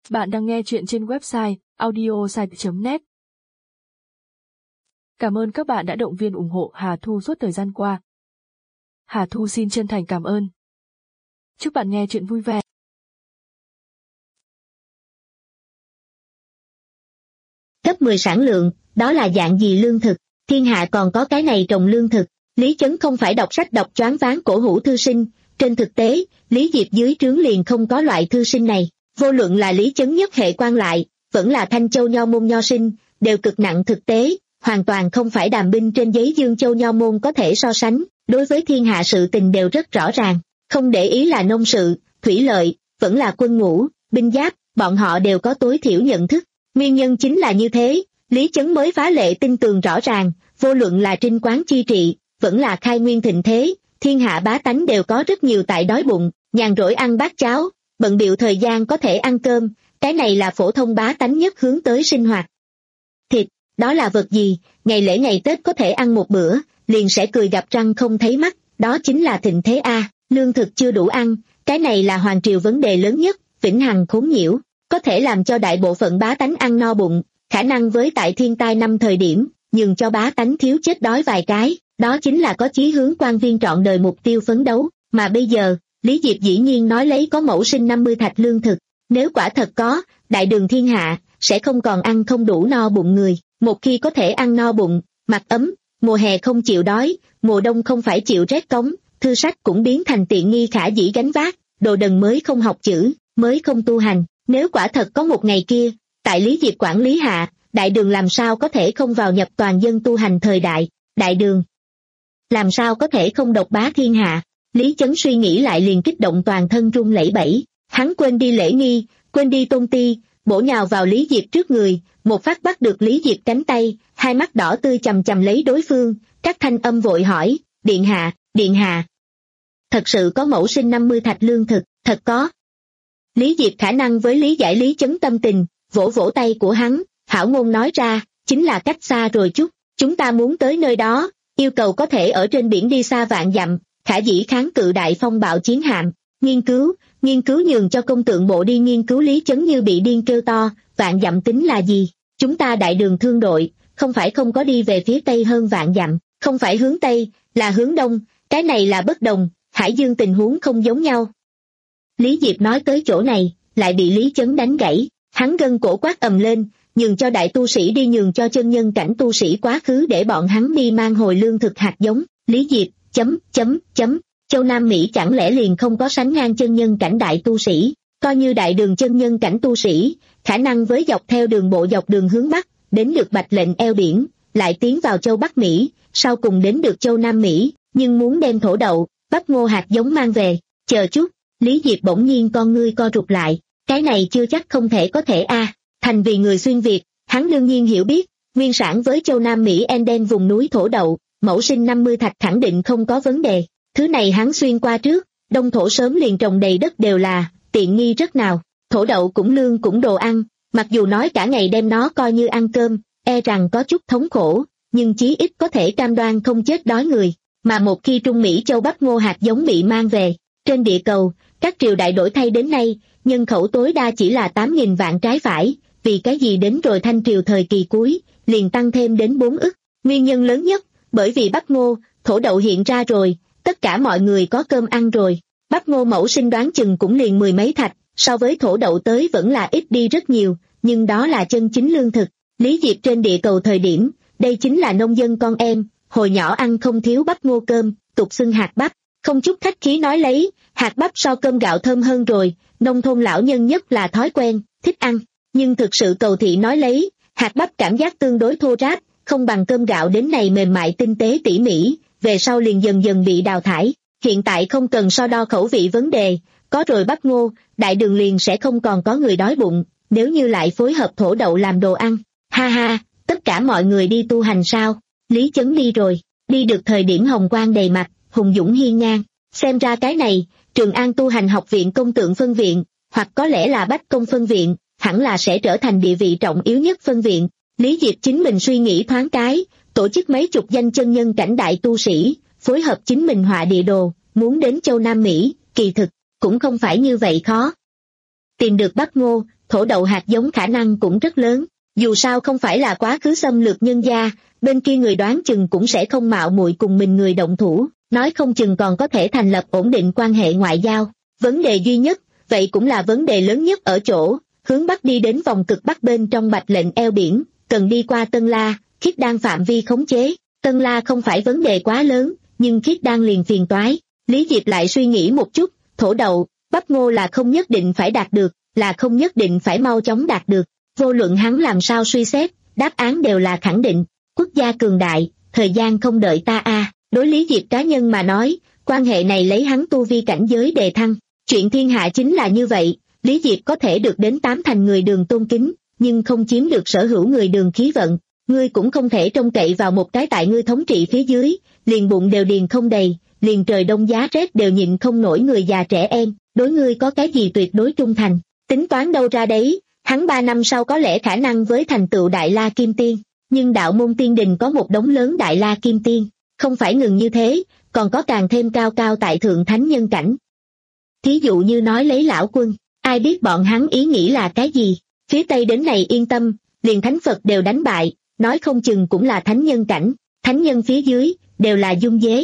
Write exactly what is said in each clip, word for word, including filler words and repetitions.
Bạn đang nghe chuyện trên website audiosite chấm net. Cảm ơn các bạn đã động viên ủng hộ Hà Thu suốt thời gian qua. Hà Thu xin chân thành cảm ơn. Chúc bạn nghe chuyện vui vẻ. Cấp mười sản lượng, đó là dạng gì lương thực? Thiên hạ còn có cái này trồng lương thực. Lý Chấn không phải đọc sách đọc choáng váng cổ hủ thư sinh, trên thực tế, Lý Diệp dưới trướng liền không có loại thư sinh này. Vô luận là Lý Chấn nhất hệ quan lại, vẫn là Thanh Châu nho môn nho sinh, đều cực nặng thực tế, hoàn toàn không phải đàm binh trên giấy Dương Châu nho môn có thể so sánh, đối với thiên hạ sự tình đều rất rõ ràng, không để ý là nông sự, thủy lợi, vẫn là quân ngũ, binh giáp, bọn họ đều có tối thiểu nhận thức. Nguyên nhân chính là như thế, Lý Chấn mới phá lệ tin tường rõ ràng, vô luận là trinh quán chi trị, vẫn là khai nguyên thịnh thế, thiên hạ bá tánh đều có rất nhiều tại đói bụng, nhàn rỗi ăn bát cháo, bận bịu thời gian có thể ăn cơm, cái này là phổ thông bá tánh nhất hướng tới sinh hoạt. Thịt, đó là vật gì, ngày lễ ngày Tết có thể ăn một bữa, liền sẽ cười gặp răng không thấy mắt, đó chính là thịnh thế a. Lương thực chưa đủ ăn, cái này là hoàng triều vấn đề lớn nhất, vĩnh hằng khốn nhiễu, có thể làm cho đại bộ phận bá tánh ăn no bụng, khả năng với tại thiên tai năm thời điểm, nhường cho bá tánh thiếu chết đói vài cái, đó chính là có chí hướng quan viên trọn đời mục tiêu phấn đấu, mà bây giờ, Lý Diệp dĩ nhiên nói lấy có mẫu sinh năm mươi thạch lương thực, nếu quả thật có, đại đường thiên hạ, sẽ không còn ăn không đủ no bụng người, một khi có thể ăn no bụng, mặc ấm, mùa hè không chịu đói, mùa đông không phải chịu rét cống, thư sách cũng biến thành tiện nghi khả dĩ gánh vác, đồ đần mới không học chữ, mới không tu hành, nếu quả thật có một ngày kia, tại Lý Diệp quản lý hạ, đại đường làm sao có thể không vào nhập toàn dân tu hành thời đại, đại đường làm sao có thể không độc bá thiên hạ. Lý Chấn suy nghĩ lại liền kích động toàn thân run lẩy bẩy, hắn quên đi lễ nghi, quên đi tôn ti, bổ nhào vào Lý Diệp trước người, một phát bắt được Lý Diệp cánh tay, hai mắt đỏ tươi chằm chằm lấy đối phương, các thanh âm vội hỏi, điện hạ, điện hạ. Thật sự có mẫu sinh năm mươi thạch lương thực, thật có. Lý Diệp khả năng với lý giải Lý Chấn tâm tình, vỗ vỗ tay của hắn, hảo ngôn nói ra, chính là cách xa rồi chút, chúng ta muốn tới nơi đó, yêu cầu có thể ở trên biển đi xa vạn dặm, khả dĩ kháng cự đại phong bạo chiến hạm, nghiên cứu, nghiên cứu nhường cho công tượng bộ đi nghiên cứu. Lý Chấn như bị điên kêu to, vạn dặm tính là gì, chúng ta đại đường thương đội, không phải không có đi về phía tây hơn vạn dặm, không phải hướng tây, là hướng đông, cái này là bất đồng, hải dương tình huống không giống nhau. Lý Diệp nói tới chỗ này, lại bị Lý Chấn đánh gãy, hắn gân cổ quát ầm lên, nhường cho đại tu sĩ đi, nhường cho chân nhân cảnh tu sĩ quá khứ để bọn hắn đi mang hồi lương thực hạt giống. Lý Diệp, chấm, chấm, chấm, châu Nam Mỹ chẳng lẽ liền không có sánh ngang chân nhân cảnh đại tu sĩ, coi như đại đường chân nhân cảnh tu sĩ, khả năng với dọc theo đường bộ dọc đường hướng Bắc, đến được Bạch Lệnh eo biển, lại tiến vào châu Bắc Mỹ, sau cùng đến được châu Nam Mỹ, nhưng muốn đem thổ đậu, bắp ngô hạt giống mang về, chờ chút, Lý Diệp bỗng nhiên con ngươi co rụt lại, cái này chưa chắc không thể có thể a. À. Thành vì người xuyên Việt, hắn đương nhiên hiểu biết, nguyên sản với châu Nam Mỹ Enden vùng núi thổ đậu, mẫu sinh năm mươi thạch khẳng định không có vấn đề, thứ này hắn xuyên qua trước, đông thổ sớm liền trồng đầy đất đều là, tiện nghi rất nào, thổ đậu cũng lương cũng đồ ăn, mặc dù nói cả ngày đem nó coi như ăn cơm, e rằng có chút thống khổ, nhưng chí ít có thể cam đoan không chết đói người, mà một khi Trung Mỹ châu bắp ngô hạt giống bị mang về, trên địa cầu, các triều đại đổi thay đến nay, nhân khẩu tối đa chỉ là tám nghìn vạn trái phải, vì cái gì đến rồi Thanh triều thời kỳ cuối, liền tăng thêm đến bốn ức, nguyên nhân lớn nhất, bởi vì bắp ngô, thổ đậu hiện ra rồi, tất cả mọi người có cơm ăn rồi, bắp ngô mẫu sinh đoán chừng cũng liền mười mấy thạch, so với thổ đậu tới vẫn là ít đi rất nhiều, nhưng đó là chân chính lương thực. Lý Diệp trên địa cầu thời điểm, đây chính là nông dân con em, hồi nhỏ ăn không thiếu bắp ngô cơm, tục xưng hạt bắp, không chút khách khí nói lấy, hạt bắp so cơm gạo thơm hơn rồi, nông thôn lão nhân nhất là thói quen, thích ăn, nhưng thực sự cầu thị nói lấy, hạt bắp cảm giác tương đối thô ráp, không bằng cơm gạo đến này mềm mại tinh tế tỉ mỉ, về sau liền dần dần bị đào thải, hiện tại không cần so đo khẩu vị vấn đề, có rồi bắp ngô, đại đường liền sẽ không còn có người đói bụng, nếu như lại phối hợp thổ đậu làm đồ ăn, ha ha, tất cả mọi người đi tu hành sao, Lý Chấn đi rồi, đi được thời điểm hồng quang đầy mặt, hùng dũng hiên ngang, xem ra cái này, Trường An tu hành học viện công tượng phân viện, hoặc có lẽ là Bách Công phân viện, hẳn là sẽ trở thành địa vị trọng yếu nhất phân viện. Lý Diệp chính mình suy nghĩ thoáng cái, tổ chức mấy chục danh chân nhân cảnh đại tu sĩ, phối hợp chính mình họa địa đồ, muốn đến châu Nam Mỹ, kỳ thực, cũng không phải như vậy khó. Tìm được bắp ngô, thổ đậu hạt giống khả năng cũng rất lớn, dù sao không phải là quá khứ xâm lược nhân gia, bên kia người đoán chừng cũng sẽ không mạo muội cùng mình người động thủ, nói không chừng còn có thể thành lập ổn định quan hệ ngoại giao. Vấn đề duy nhất, vậy cũng là vấn đề lớn nhất ở chỗ, hướng Bắc đi đến vòng cực Bắc bên trong Bạch lệnh eo biển, cần đi qua Tân La, Khiết Đan phạm vi khống chế. Tân La không phải vấn đề quá lớn, nhưng Khiết Đan liền phiền toái. Lý Diệp lại suy nghĩ một chút, thổ đậu, bắp ngô là không nhất định phải đạt được, là không nhất định phải mau chóng đạt được. Vô luận hắn làm sao suy xét, đáp án đều là khẳng định. Quốc gia cường đại, thời gian không đợi ta a. À. Đối Lý Diệp cá nhân mà nói, quan hệ này lấy hắn tu vi cảnh giới đề thăng. Chuyện thiên hạ chính là như vậy, Lý Diệp có thể được đến tám thành người Đường tôn kính, nhưng không chiếm được sở hữu người Đường khí vận. Ngươi cũng không thể trông cậy vào một cái tại ngươi thống trị phía dưới, liền bụng đều điền không đầy, liền trời đông giá rét đều nhịn không nổi người già trẻ em, đối ngươi có cái gì tuyệt đối trung thành. Tính toán đâu ra đấy, hắn ba năm sau có lẽ khả năng với thành tựu Đại La Kim Tiên, nhưng đạo môn tiên đình có một đống lớn Đại La Kim Tiên, không phải ngừng như thế, còn có càng thêm cao cao tại thượng thánh nhân cảnh. Thí dụ như nói lấy lão quân, ai biết bọn hắn ý nghĩ là cái gì, phía Tây đến này yên tâm, liền thánh Phật đều đánh bại, nói không chừng cũng là thánh nhân cảnh, thánh nhân phía dưới, đều là dung dế.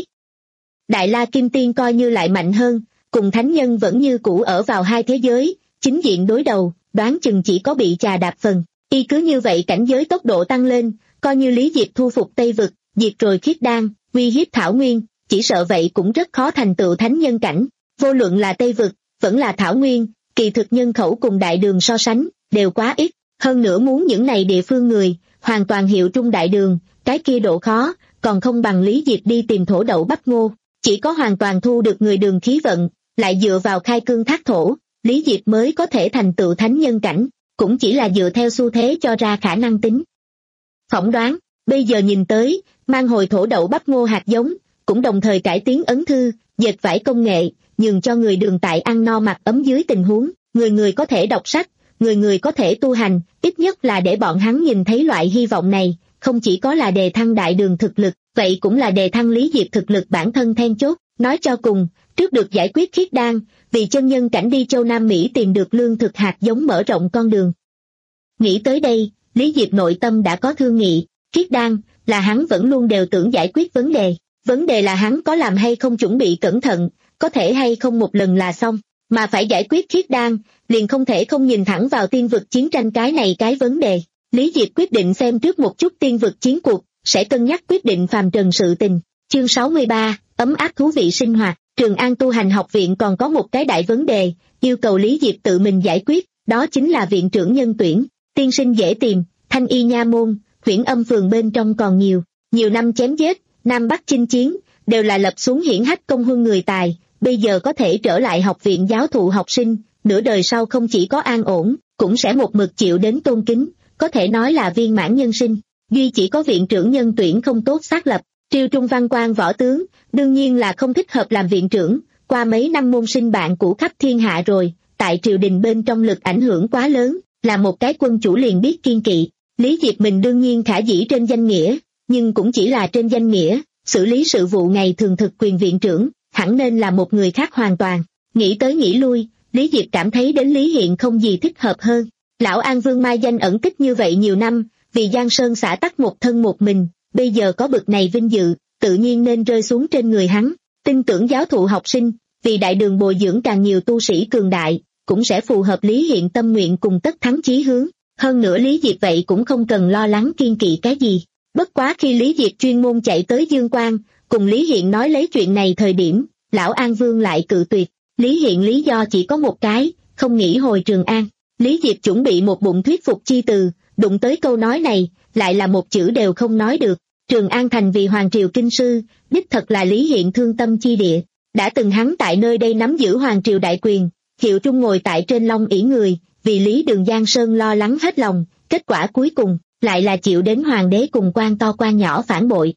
Đại La Kim Tiên coi như lại mạnh hơn, cùng thánh nhân vẫn như cũ ở vào hai thế giới, chính diện đối đầu, đoán chừng chỉ có bị chà đạp phần. Y cứ như vậy cảnh giới tốc độ tăng lên, coi như Lý Diệp thu phục Tây Vực, diệt rồi Khiết Đan, uy hiếp Thảo Nguyên, chỉ sợ vậy cũng rất khó thành tựu thánh nhân cảnh. Vô luận là Tây Vực, vẫn là Thảo Nguyên, kỳ thực nhân khẩu cùng Đại Đường so sánh, đều quá ít. Hơn nữa muốn những này địa phương người, hoàn toàn hiệu trung Đại Đường, cái kia độ khó, còn không bằng Lý Diệp đi tìm thổ đậu bắp ngô. Chỉ có hoàn toàn thu được người Đường khí vận, lại dựa vào khai cương thác thổ, Lý Diệp mới có thể thành tựu thánh nhân cảnh, cũng chỉ là dựa theo xu thế cho ra khả năng tính. Phỏng đoán, bây giờ nhìn tới, mang hồi thổ đậu bắp ngô hạt giống, cũng đồng thời cải tiến ấn thư, dệt vải công nghệ, nhường cho người Đường tại ăn no mặc ấm dưới tình huống, người người có thể đọc sách, người người có thể tu hành, ít nhất là để bọn hắn nhìn thấy loại hy vọng này, không chỉ có là đề thăng Đại Đường thực lực, vậy cũng là đề thăng Lý Diệp thực lực bản thân then chốt. Nói cho cùng, trước được giải quyết Khiết Đan, vì chân nhân cảnh đi châu Nam Mỹ tìm được lương thực hạt giống mở rộng con đường. Nghĩ tới đây, Lý Diệp nội tâm đã có thương nghị, Khiết Đan, là hắn vẫn luôn đều tưởng giải quyết vấn đề. Vấn đề là hắn có làm hay không chuẩn bị cẩn thận, có thể hay không một lần là xong, mà phải giải quyết Khiết Đan, liền không thể không nhìn thẳng vào tiên vực chiến tranh cái này cái vấn đề. Lý Diệp quyết định xem trước một chút tiên vực chiến cuộc, sẽ cân nhắc quyết định phàm trần sự tình. Chương sáu mươi ba, ấm áp thú vị sinh hoạt. Trường An tu hành học viện còn có một cái đại vấn đề, yêu cầu Lý Diệp tự mình giải quyết, đó chính là viện trưởng nhân tuyển. Tiên sinh dễ tìm, Thanh Y nha môn, Huyễn Âm phường bên trong còn nhiều, nhiều năm chém giết, Nam Bắc chinh chiến, đều là lập xuống hiển hách công huân người tài, bây giờ có thể trở lại học viện giáo thụ học sinh, nửa đời sau không chỉ có an ổn, cũng sẽ một mực chịu đến tôn kính, có thể nói là viên mãn nhân sinh. Duy chỉ có viện trưởng nhân tuyển không tốt xác lập, triều trung văn quan võ tướng, đương nhiên là không thích hợp làm viện trưởng, qua mấy năm môn sinh bạn cũ khắp thiên hạ rồi, tại triều đình bên trong lực ảnh hưởng quá lớn, là một cái quân chủ liền biết kiên kỵ. Lý Diệp mình đương nhiên khả dĩ trên danh nghĩa, nhưng cũng chỉ là trên danh nghĩa, xử lý sự vụ ngày thường thực quyền viện trưởng, hẳn nên là một người khác hoàn toàn. Nghĩ tới nghĩ lui, Lý Diệp cảm thấy đến Lý Hiện không gì thích hợp hơn. Lão An Vương mai danh ẩn tích như vậy nhiều năm, vì Giang Sơn xã tắc một thân một mình, bây giờ có bực này vinh dự, tự nhiên nên rơi xuống trên người hắn. Tin tưởng giáo thụ học sinh, vì Đại Đường bồi dưỡng càng nhiều tu sĩ cường đại, cũng sẽ phù hợp Lý Hiện tâm nguyện cùng tất thắng chí hướng. Hơn nữa Lý Diệp vậy cũng không cần lo lắng kiên kỵ cái gì. Bất quá khi Lý Diệp chuyên môn chạy tới Dương Quang, cùng Lý Hiện nói lấy chuyện này thời điểm, lão An Vương lại cự tuyệt. Lý Hiện lý do chỉ có một cái, không nghĩ hồi Trường An. Lý Diệp chuẩn bị một bụng thuyết phục chi từ, đụng tới câu nói này, lại là một chữ đều không nói được. Trường An thành vì hoàng triều kinh sư, đích thật là Lý Hiện thương tâm chi địa. Đã từng hắn tại nơi đây nắm giữ hoàng triều đại quyền, hiệu trung ngồi tại trên long ỷ người, vì Lý Đường Giang Sơn lo lắng hết lòng, kết quả cuối cùng, lại là chịu đến hoàng đế cùng quan to quan nhỏ phản bội.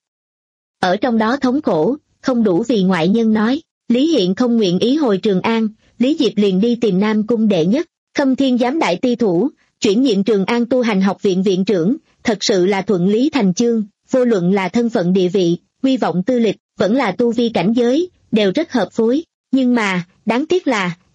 Ở trong đó thống khổ, không đủ vì ngoại nhân nói, Lý Hiện không nguyện ý hồi Trường An, Lý Diệp liền đi tìm Nam Cung đệ nhất, Khâm Thiên giám đại ti thủ, chuyển nhiệm Trường An tu hành học viện viện trưởng, thật sự là thuận lý thành chương, vô luận là thân phận địa vị, uy vọng tư lịch, vẫn là tu vi cảnh giới, đều rất hợp phối. Nhưng mà, đáng tiếc là,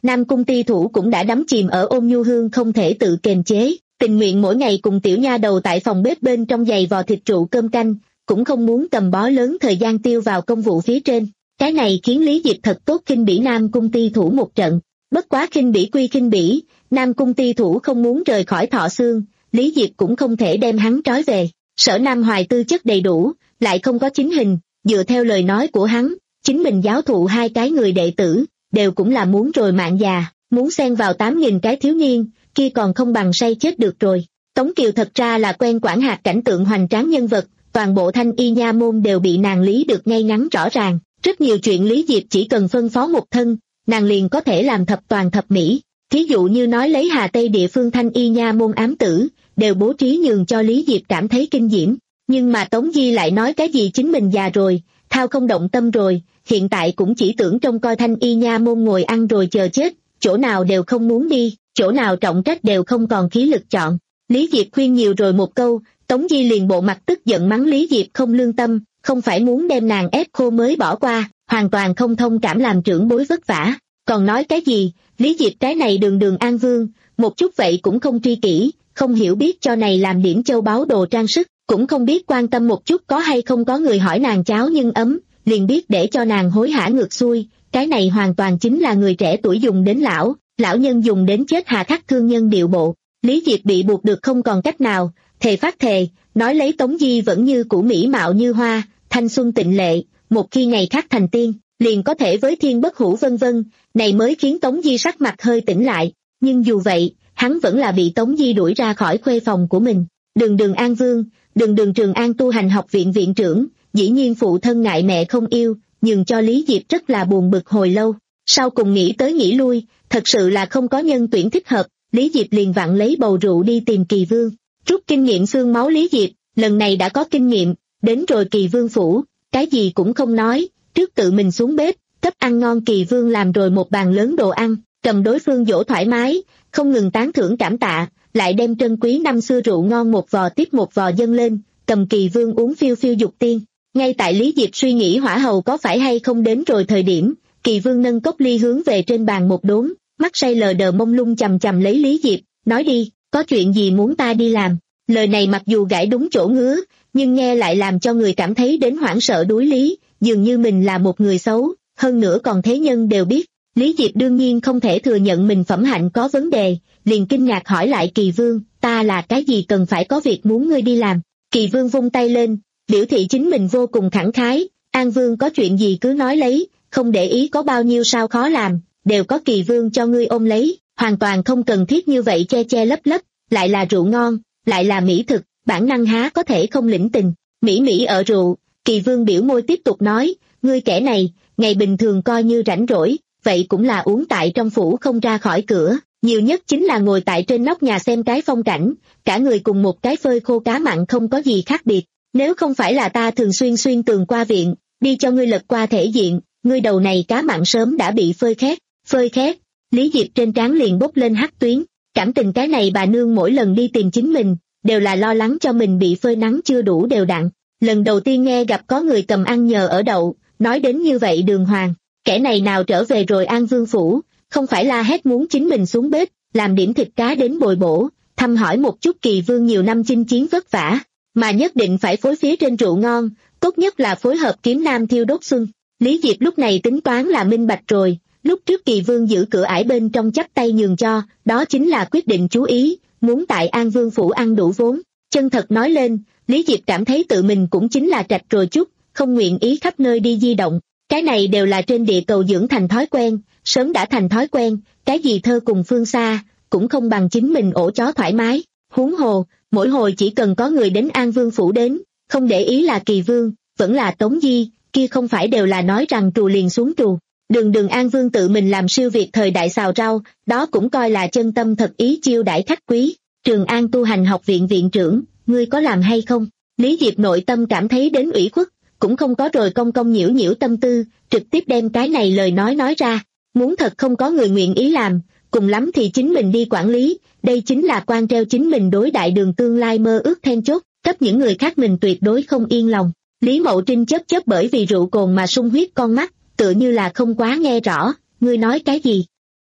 Nam Cung Ti Thủ cũng đã đắm chìm ở ôn nhu hương không thể tự kiềm chế, tình nguyện mỗi ngày cùng tiểu nha đầu tại phòng bếp bên trong giày vò thịt rượu cơm canh, cũng không muốn cầm bó lớn thời gian tiêu vào công vụ phía trên. Cái này khiến Lý Diệp thật tốt khinh bỉ Nam Cung Ti Thủ một trận. Bất quá khinh bỉ quy khinh bỉ, Nam Cung Ti Thủ không muốn rời khỏi Thọ Xương, Lý Diệp cũng không thể đem hắn trói về. Sở Nam Hoài tư chất đầy đủ, lại không có chính hình, dựa theo lời nói của hắn, chính mình giáo thụ hai cái người đệ tử, đều cũng là muốn rồi mạng già, muốn xen vào tám nghìn cái thiếu niên, kia còn không bằng say chết được rồi. Tống Kiều thật ra là quen quản hạt cảnh tượng hoành tráng nhân vật, toàn bộ Thanh Y nha môn đều bị nàng lý được ngay ngắn rõ ràng, rất nhiều chuyện Lý Diệp chỉ cần phân phó một thân, nàng liền có thể làm thập toàn thập mỹ. Thí dụ như nói lấy Hà Tây địa phương Thanh Y nha môn ám tử, đều bố trí nhường cho Lý Diệp cảm thấy kinh diễm, nhưng mà Tống Di lại nói cái gì chính mình già rồi, thao không động tâm rồi, hiện tại cũng chỉ tưởng trông coi Thanh Y nha môn ngồi ăn rồi chờ chết, chỗ nào đều không muốn đi, chỗ nào trọng trách đều không còn khí lực chọn. Lý Diệp khuyên nhiều rồi một câu, Tống Di liền bộ mặt tức giận mắng Lý Diệp không lương tâm, không phải muốn đem nàng ép khô mới bỏ qua, hoàn toàn không thông cảm làm trưởng bối vất vả. Còn nói cái gì, Lý Diệp cái này đường đường an vương, một chút vậy cũng không tri kỷ, không hiểu biết cho này làm điểm châu báu đồ trang sức, cũng không biết quan tâm một chút có hay không có người hỏi nàng cháo nhưng ấm, liền biết để cho nàng hối hả ngược xuôi, cái này hoàn toàn chính là người trẻ tuổi dùng đến lão, lão nhân dùng đến chết hà khắc thương nhân điệu bộ. Lý Diệp bị buộc được không còn cách nào, thề phát thề, nói lấy Tống Di vẫn như cũ mỹ mạo như hoa, thanh xuân tịnh lệ, một khi ngày khác thành tiên, liền có thể với thiên bất hủ vân vân, này mới khiến Tống Di sắc mặt hơi tỉnh lại, nhưng dù vậy, hắn vẫn là bị Tống Di đuổi ra khỏi khuê phòng của mình. Đường đường An Vương, đường đường Trường An tu hành học viện viện trưởng, dĩ nhiên phụ thân ngại mẹ không yêu, nhưng cho Lý Diệp rất là buồn bực hồi lâu, sau cùng nghĩ tới nghĩ lui, thật sự là không có nhân tuyển thích hợp, Lý Diệp liền vặn lấy bầu rượu đi tìm Kỳ Vương. Rút kinh nghiệm xương máu Lý Diệp, lần này đã có kinh nghiệm, đến rồi Kỳ Vương phủ, cái gì cũng không nói, trước tự mình xuống bếp, cấp ăn ngon Kỳ Vương làm rồi một bàn lớn đồ ăn, cầm đối phương dỗ thoải mái, không ngừng tán thưởng cảm tạ, lại đem trân quý năm xưa rượu ngon một vò tiếp một vò dâng lên, cầm Kỳ Vương uống phiêu phiêu dục tiên. Ngay tại Lý Diệp suy nghĩ hỏa hầu có phải hay không đến rồi thời điểm, Kỳ Vương nâng cốc ly hướng về trên bàn một đốn, mắt say lờ đờ mông lung chằm chằm lấy Lý Diệp, nói đi, có chuyện gì muốn ta đi làm? Lời này mặc dù gãi đúng chỗ ngứa, nhưng nghe lại làm cho người cảm thấy đến hoảng sợ đuối lý, dường như mình là một người xấu, hơn nữa còn thế nhân đều biết. Lý Diệp đương nhiên không thể thừa nhận mình phẩm hạnh có vấn đề, liền kinh ngạc hỏi lại Kỳ Vương, ta là cái gì cần phải có việc muốn ngươi đi làm? Kỳ Vương vung tay lên, biểu thị chính mình vô cùng khẳng khái, An Vương có chuyện gì cứ nói lấy, không để ý có bao nhiêu sao khó làm, đều có Kỳ Vương cho ngươi ôm lấy, hoàn toàn không cần thiết như vậy che che lấp lấp, lại là rượu ngon, lại là mỹ thực, bản năng há có thể không lĩnh tình. Mỹ mỹ ở rượu, Kỳ Vương biểu môi tiếp tục nói, ngươi kẻ này, ngày bình thường coi như rảnh rỗi, vậy cũng là uống tại trong phủ không ra khỏi cửa, nhiều nhất chính là ngồi tại trên nóc nhà xem cái phong cảnh, cả người cùng một cái phơi khô cá mặn không có gì khác biệt. Nếu không phải là ta thường xuyên xuyên tường qua viện, đi cho ngươi lật qua thể diện, ngươi đầu này cá mặn sớm đã bị phơi khét. Phơi khét, Lý Diệp trên trán liền bốc lên hắc tuyến, cảm tình cái này bà nương mỗi lần đi tìm chính mình, đều là lo lắng cho mình bị phơi nắng chưa đủ đều đặn. Lần đầu tiên nghe gặp có người cầm ăn nhờ ở đậu, nói đến như vậy đường hoàng, kẻ này nào trở về rồi An Vương phủ, không phải la hét muốn chính mình xuống bếp, làm điểm thịt cá đến bồi bổ, thăm hỏi một chút Kỳ Vương nhiều năm chinh chiến vất vả, mà nhất định phải phối phía trên rượu ngon, tốt nhất là phối hợp kiếm nam thiêu đốt xuân. Lý Diệp lúc này tính toán là minh bạch rồi, lúc trước Kỳ Vương giữ cửa ải bên trong chắp tay nhường cho, đó chính là quyết định chú ý, muốn tại An Vương phủ ăn đủ vốn. Chân thật nói lên, Lý Diệp cảm thấy tự mình cũng chính là trạch rồi chút, không nguyện ý khắp nơi đi di động, cái này đều là trên địa cầu dưỡng thành thói quen, sớm đã thành thói quen, cái gì thơ cùng phương xa, cũng không bằng chính mình ổ chó thoải mái. Huống hồ, mỗi hồi chỉ cần có người đến An Vương phủ đến, không để ý là Kỳ Vương, vẫn là Tống Di, kia không phải đều là nói rằng trù liền xuống trù. Đường đường An Vương tự mình làm siêu việt thời đại xào rau, đó cũng coi là chân tâm thật ý chiêu đãi khách quý. Trường An tu hành học viện viện trưởng, ngươi có làm hay không? Lý Diệp nội tâm cảm thấy đến ủy khuất, cũng không có rồi công công nhiễu nhiễu tâm tư, trực tiếp đem cái này lời nói nói ra. Muốn thật không có người nguyện ý làm, cùng lắm thì chính mình đi quản lý, đây chính là quan treo chính mình đối đại đường tương lai mơ ước then chốt, cấp những người khác mình tuyệt đối không yên lòng. Lý Mậu Trinh chớp chớp bởi vì rượu cồn mà sung huyết con mắt, tựa như là không quá nghe rõ, ngươi nói cái gì?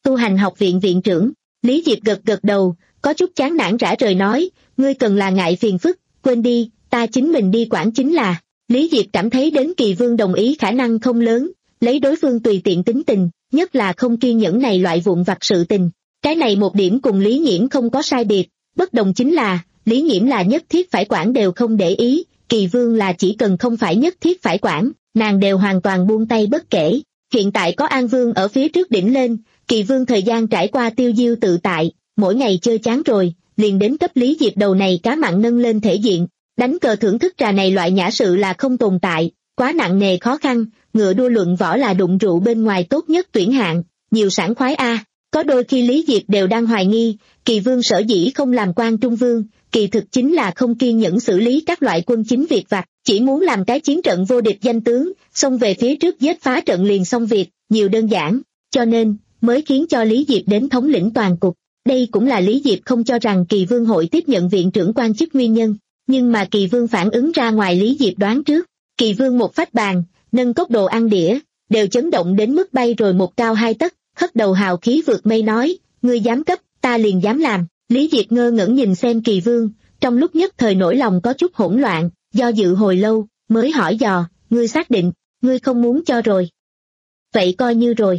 tu hành học viện viện trưởng. Lý Diệp gật gật đầu, có chút chán nản rã rời nói, ngươi cần là ngại phiền phức, quên đi, ta chính mình đi quản chính là. Lý Diệp cảm thấy đến Kỳ Vương đồng ý khả năng không lớn, lấy đối phương tùy tiện tính tình, nhất là không kiên nhẫn này loại vụn vặt sự tình. Cái này một điểm cùng Lý Nhiễm không có sai biệt, bất đồng chính là, Lý Nhiễm là nhất thiết phải quản đều không để ý, Kỳ Vương là chỉ cần không phải nhất thiết phải quản, nàng đều hoàn toàn buông tay bất kể. Hiện tại có An Vương ở phía trước đỉnh lên, Kỳ Vương thời gian trải qua tiêu diêu tự tại, mỗi ngày chơi chán rồi, liền đến cấp Lý Diệp đầu này cá mặn nâng lên thể diện. Đánh cờ thưởng thức trà này loại nhã sự là không tồn tại, quá nặng nề khó khăn, ngựa đua luận võ là đụng rượu bên ngoài tốt nhất tuyển hạng, nhiều sảng khoái a. Có đôi khi Lý Diệp đều đang hoài nghi, Kỳ Vương sở dĩ không làm quan trung vương, kỳ thực chính là không kiên nhẫn xử lý các loại quân chính việc vặt, chỉ muốn làm cái chiến trận vô địch danh tướng, xông về phía trước giết phá trận liền xong việc, nhiều đơn giản, cho nên, mới khiến cho Lý Diệp đến thống lĩnh toàn cục. Đây cũng là Lý Diệp không cho rằng Kỳ Vương hội tiếp nhận viện trưởng quan chức nguyên nhân. Nhưng mà Kỳ Vương phản ứng ra ngoài Lý Diệp đoán trước, Kỳ Vương một phách bàn, nâng cốc đồ ăn đĩa, đều chấn động đến mức bay rồi một cao hai tấc, hất đầu hào khí vượt mây nói, ngươi dám cấp, ta liền dám làm. Lý Diệp ngơ ngẩn nhìn xem Kỳ Vương, trong lúc nhất thời nỗi lòng có chút hỗn loạn, do dự hồi lâu, mới hỏi dò, ngươi xác định, ngươi không muốn cho rồi. Vậy coi như rồi.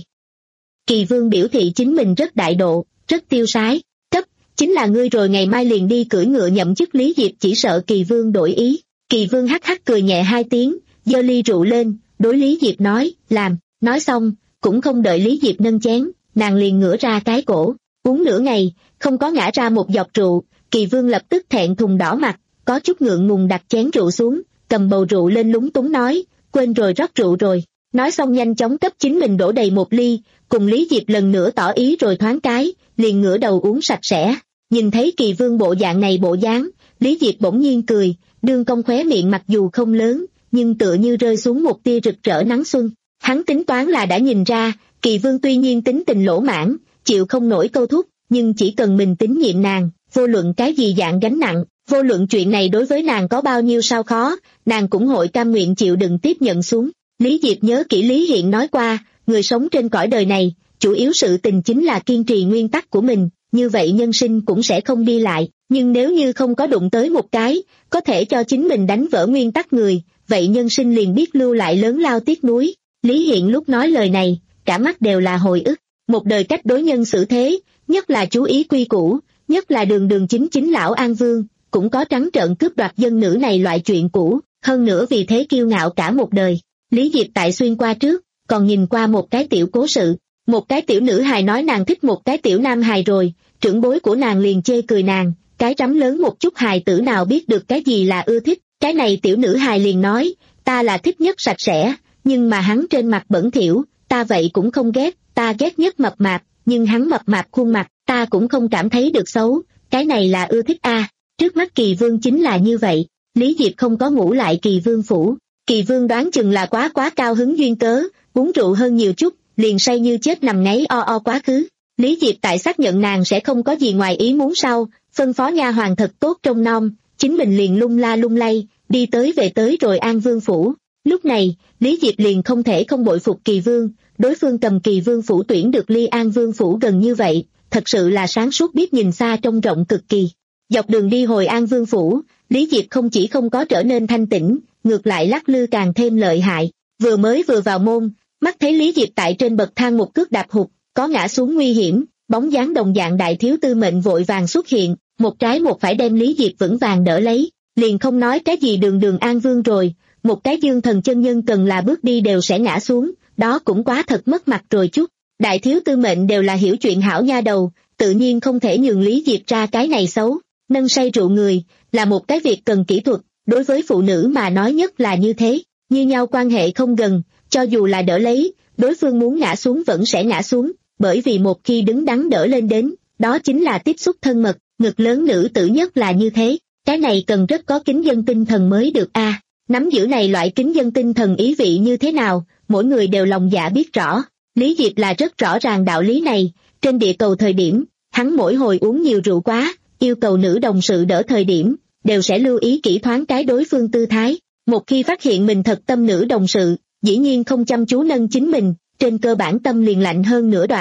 Kỳ Vương biểu thị chính mình rất đại độ, rất tiêu sái. Chính là ngươi rồi ngày mai liền đi cưỡi ngựa nhậm chức. Lý Diệp chỉ sợ Kỳ Vương đổi ý. Kỳ Vương hắc hắc cười nhẹ hai tiếng, giơ ly rượu lên, đối Lý Diệp nói, làm, nói xong, cũng không đợi Lý Diệp nâng chén, nàng liền ngửa ra cái cổ, uống nửa ngày, không có ngã ra một giọt rượu. Kỳ Vương lập tức thẹn thùng đỏ mặt, có chút ngượng ngùng đặt chén rượu xuống, cầm bầu rượu lên lúng túng nói, quên rồi rót rượu rồi. Nói xong nhanh chóng cấp chính mình đổ đầy một ly, cùng Lý Diệp lần nữa tỏ ý rồi thoáng cái, liền ngửa đầu uống sạch sẽ. Nhìn thấy Kỳ Vương bộ dạng này bộ dáng, Lý Diệp bỗng nhiên cười, đương cong khóe miệng mặc dù không lớn, nhưng tựa như rơi xuống một tia rực rỡ nắng xuân. Hắn tính toán là đã nhìn ra, Kỳ Vương tuy nhiên tính tình lỗ mãn, chịu không nổi câu thúc, nhưng chỉ cần mình tín nhiệm nàng, vô luận cái gì dạng gánh nặng, vô luận chuyện này đối với nàng có bao nhiêu sao khó, nàng cũng hội cam nguyện chịu đựng tiếp nhận xuống. Lý Diệp nhớ kỹ Lý Hiện nói qua, người sống trên cõi đời này, chủ yếu sự tình chính là kiên trì nguyên tắc của mình. Như vậy nhân sinh cũng sẽ không đi lại, nhưng nếu như không có đụng tới một cái, có thể cho chính mình đánh vỡ nguyên tắc người, vậy nhân sinh liền biết lưu lại lớn lao tiếc nuối. Lý Hiện lúc nói lời này, cả mắt đều là hồi ức, một đời cách đối nhân xử thế, nhất là chú ý quy củ, nhất là đường đường chính chính lão An Vương, cũng có trắng trợn cướp đoạt dân nữ này loại chuyện cũ, hơn nữa vì thế kiêu ngạo cả một đời. Lý Diệp tại xuyên qua trước, còn nhìn qua một cái tiểu cố sự. Một cái tiểu nữ hài nói nàng thích một cái tiểu nam hài rồi, trưởng bối của nàng liền chê cười nàng, cái rắm lớn một chút hài tử nào biết được cái gì là ưa thích. Cái này tiểu nữ hài liền nói, ta là thích nhất sạch sẽ, nhưng mà hắn trên mặt bẩn thỉu, ta vậy cũng không ghét, ta ghét nhất mập mạp, nhưng hắn mập mạp khuôn mặt, ta cũng không cảm thấy được xấu, cái này là ưa thích a. À. Trước mắt Kỳ Vương chính là như vậy, Lý Diệp không có ngủ lại Kỳ Vương phủ, Kỳ Vương đoán chừng là quá quá cao hứng duyên cớ, uống rượu hơn nhiều chút, liền say như chết nằm ngáy o o quá khứ. Lý Diệp tại xác nhận nàng sẽ không có gì ngoài ý muốn sau, phân phó nha hoàn thật tốt trông nom, chính mình liền lung la lung lay, đi tới về tới rồi An Vương phủ. Lúc này, Lý Diệp liền không thể không bội phục Kỳ Vương, đối phương cầm Kỳ Vương phủ tuyển được ly An Vương phủ gần như vậy, thật sự là sáng suốt biết nhìn xa trông rộng cực kỳ. Dọc đường đi hồi An Vương phủ, Lý Diệp không chỉ không có trở nên thanh tĩnh, ngược lại lắc lư càng thêm lợi hại. Vừa mới vừa vào môn, mắt thấy Lý Diệp tại trên bậc thang một cước đạp hụt, có ngã xuống nguy hiểm, bóng dáng đồng dạng đại thiếu tư mệnh vội vàng xuất hiện, một trái một phải đem Lý Diệp vững vàng đỡ lấy, liền không nói cái gì đường đường An Vương rồi, một cái dương thần chân nhân cần là bước đi đều sẽ ngã xuống, đó cũng quá thật mất mặt rồi chút. Đại thiếu tư mệnh đều là hiểu chuyện hảo nha đầu, tự nhiên không thể nhường Lý Diệp ra cái này xấu. Nâng say rượu người, là một cái việc cần kỹ thuật, đối với phụ nữ mà nói nhất là như thế, như nhau quan hệ không gần, cho dù là đỡ lấy, đối phương muốn ngã xuống vẫn sẽ ngã xuống, bởi vì một khi đứng đắn đỡ lên đến, đó chính là tiếp xúc thân mật, ngực lớn nữ tử nhất là như thế, cái này cần rất có kính dân tinh thần mới được a. À, nắm giữ này loại kính dân tinh thần ý vị như thế nào, mỗi người đều lòng dạ biết rõ, Lý Diệp là rất rõ ràng đạo lý này, trên địa cầu thời điểm, hắn mỗi hồi uống nhiều rượu quá, yêu cầu nữ đồng sự đỡ thời điểm, đều sẽ lưu ý kỹ thoáng cái đối phương tư thái, một khi phát hiện mình thật tâm nữ đồng sự, dĩ nhiên không chăm chú nâng chính mình, trên cơ bản tâm liền lạnh hơn nửa đoạn,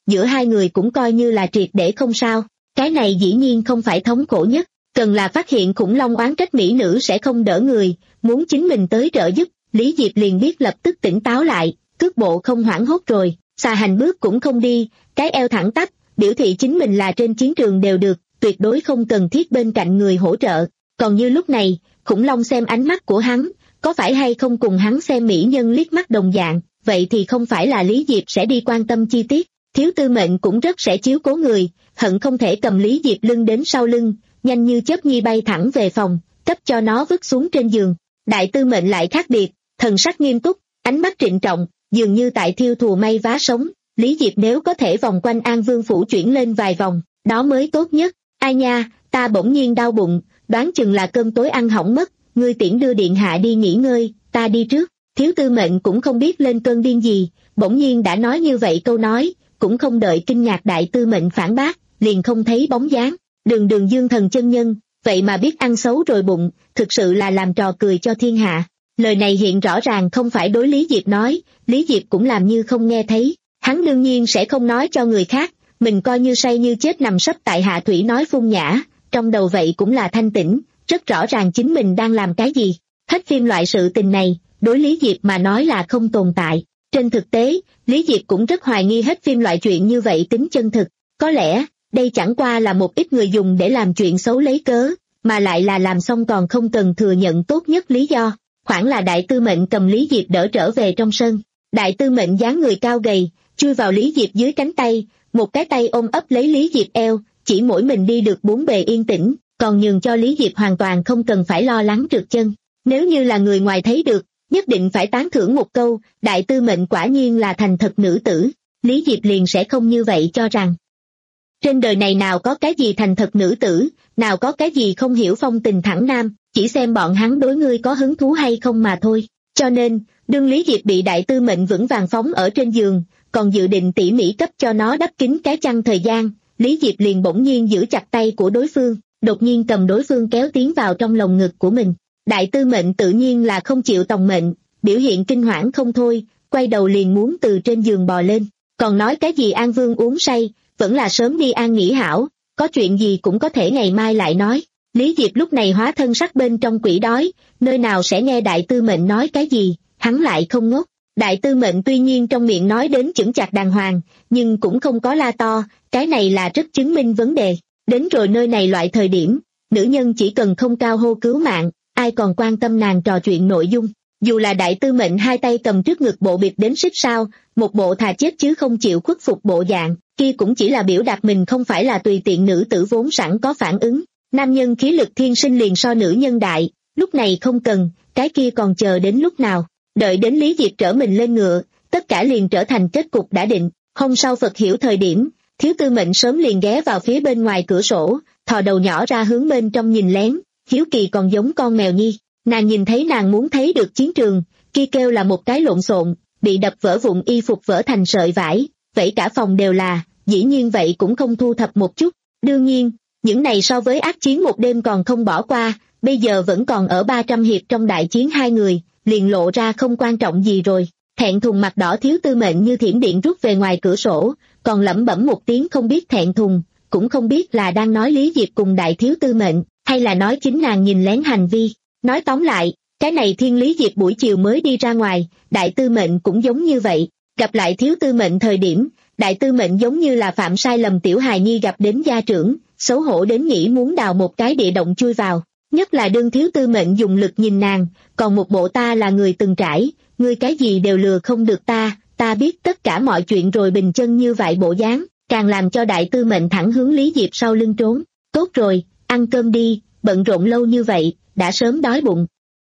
giữa hai người cũng coi như là triệt để không sao. Cái này dĩ nhiên không phải thống khổ nhất, cần là phát hiện khủng long oán trách mỹ nữ sẽ không đỡ người, muốn chính mình tới trợ giúp. Lý Diệp liền biết lập tức tỉnh táo lại, cước bộ không hoảng hốt rồi, xà hành bước cũng không đi, cái eo thẳng tắp, biểu thị chính mình là trên chiến trường đều được, tuyệt đối không cần thiết bên cạnh người hỗ trợ. Còn như lúc này, khủng long xem ánh mắt của hắn, có phải hay không cùng hắn xem mỹ nhân liếc mắt đồng dạng, vậy thì không phải là Lý Diệp sẽ đi quan tâm chi tiết. Thiếu tư mệnh cũng rất sẽ chiếu cố người, hận không thể cầm Lý Diệp lưng đến sau lưng, nhanh như chớp nhi bay thẳng về phòng, cấp cho nó vứt xuống trên giường. Đại tư mệnh lại khác biệt, thần sắc nghiêm túc, ánh mắt trịnh trọng, dường như tại thiêu thùa may vá sống. Lý Diệp nếu có thể vòng quanh An Vương phủ chuyển lên vài vòng, đó mới tốt nhất. Ai nha, ta bỗng nhiên đau bụng, đoán chừng là cơm tối ăn hỏng mất, ngươi tiễn đưa điện hạ đi nghỉ ngơi, ta đi trước. Thiếu tư mệnh cũng không biết lên cơn điên gì, bỗng nhiên đã nói như vậy câu nói, cũng không đợi kinh ngạc đại tư mệnh phản bác, liền không thấy bóng dáng. Đường đường dương thần chân nhân, vậy mà biết ăn xấu rồi bụng, thực sự là làm trò cười cho thiên hạ. Lời này hiện rõ ràng không phải đối Lý Diệp nói, Lý Diệp cũng làm như không nghe thấy. Hắn đương nhiên sẽ không nói cho người khác, mình coi như say như chết nằm sấp tại hạ thủy nói phun nhã, trong đầu vậy cũng là thanh tĩnh, rất rõ ràng chính mình đang làm cái gì. Hết phim loại sự tình này, đối Lý Diệp mà nói là không tồn tại. Trên thực tế, Lý Diệp cũng rất hoài nghi hết phim loại chuyện như vậy tính chân thực. Có lẽ, đây chẳng qua là một ít người dùng để làm chuyện xấu lấy cớ, mà lại là làm xong còn không cần thừa nhận tốt nhất lý do. Khoảng là đại tư mệnh cầm Lý Diệp đỡ trở về trong sân. Đại tư mệnh dáng người cao gầy, chui vào Lý Diệp dưới cánh tay, một cái tay ôm ấp lấy Lý Diệp eo, chỉ mỗi mình đi được bốn bề yên tĩnh, còn nhường cho Lý Diệp hoàn toàn không cần phải lo lắng trượt chân. Nếu như là người ngoài thấy được, nhất định phải tán thưởng một câu, đại tư mệnh quả nhiên là thành thật nữ tử. Lý Diệp liền sẽ không như vậy cho rằng. Trên đời này nào có cái gì thành thật nữ tử, nào có cái gì không hiểu phong tình thẳng nam, chỉ xem bọn hắn đối ngươi có hứng thú hay không mà thôi. Cho nên, đương Lý Diệp bị đại tư mệnh vững vàng phóng ở trên giường, còn dự định tỉ mỉ cấp cho nó đắp kín cái chăn thời gian, Lý Diệp liền bỗng nhiên giữ chặt tay của đối phương, đột nhiên cầm đối phương kéo tiến vào trong lồng ngực của mình. Đại tư mệnh tự nhiên là không chịu tòng mệnh, biểu hiện kinh hoảng không thôi, quay đầu liền muốn từ trên giường bò lên, còn nói cái gì An Vương uống say, vẫn là sớm đi an nghỉ hảo, có chuyện gì cũng có thể ngày mai lại nói. Lý Diệp lúc này hóa thân sắc bên trong quỷ đói, nơi nào sẽ nghe đại tư mệnh nói cái gì, hắn lại không ngốc. Đại tư mệnh tuy nhiên trong miệng nói đến chững chạc đàng hoàng, nhưng cũng không có la to, cái này là rất chứng minh vấn đề. Đến rồi nơi này loại thời điểm, nữ nhân chỉ cần không cao hô cứu mạng, ai còn quan tâm nàng trò chuyện nội dung. Dù là đại tư mệnh hai tay cầm trước ngực bộ bịt đến xích sao, một bộ thà chết chứ không chịu khuất phục bộ dạng, kia cũng chỉ là biểu đạt mình không phải là tùy tiện nữ tử vốn sẵn có phản ứng. Nam nhân khí lực thiên sinh liền so nữ nhân đại, lúc này không cần, cái kia còn chờ đến lúc nào. Đợi đến Lý Diệp trở mình lên ngựa, tất cả liền trở thành kết cục đã định. Hôm sau Phật hiểu thời điểm, thiếu tư mệnh sớm liền ghé vào phía bên ngoài cửa sổ, thò đầu nhỏ ra hướng bên trong nhìn lén, hiếu kỳ còn giống con mèo nhi. Nàng nhìn thấy nàng muốn thấy được chiến trường, kia kêu là một cái lộn xộn, bị đập vỡ vụn y phục vỡ thành sợi vải, vậy cả phòng đều là, dĩ nhiên vậy cũng không thu thập một chút. Đương nhiên, những này so với ác chiến một đêm còn không bỏ qua, bây giờ vẫn còn ở ba trăm hiệp trong đại chiến hai người, liền lộ ra không quan trọng gì rồi. Thẹn thùng mặt đỏ thiếu tư mệnh như thiểm điện rút về ngoài cửa sổ, còn lẩm bẩm một tiếng không biết thẹn thùng, cũng không biết là đang nói Lý Diệp cùng đại thiếu tư mệnh, hay là nói chính nàng nhìn lén hành vi. Nói tóm lại, cái này thiên Lý Diệp buổi chiều mới đi ra ngoài, đại tư mệnh cũng giống như vậy. Gặp lại thiếu tư mệnh thời điểm, đại tư mệnh giống như là phạm sai lầm tiểu hài nhi gặp đến gia trưởng, xấu hổ đến nghĩ muốn đào một cái địa động chui vào. Nhất là đương thiếu tư mệnh dùng lực nhìn nàng, còn một bộ ta là người từng trải, ngươi cái gì đều lừa không được ta, ta biết tất cả mọi chuyện rồi bình chân như vậy bộ dáng, càng làm cho đại tư mệnh thẳng hướng Lý Diệp sau lưng trốn. Tốt rồi, ăn cơm đi, bận rộn lâu như vậy, đã sớm đói bụng.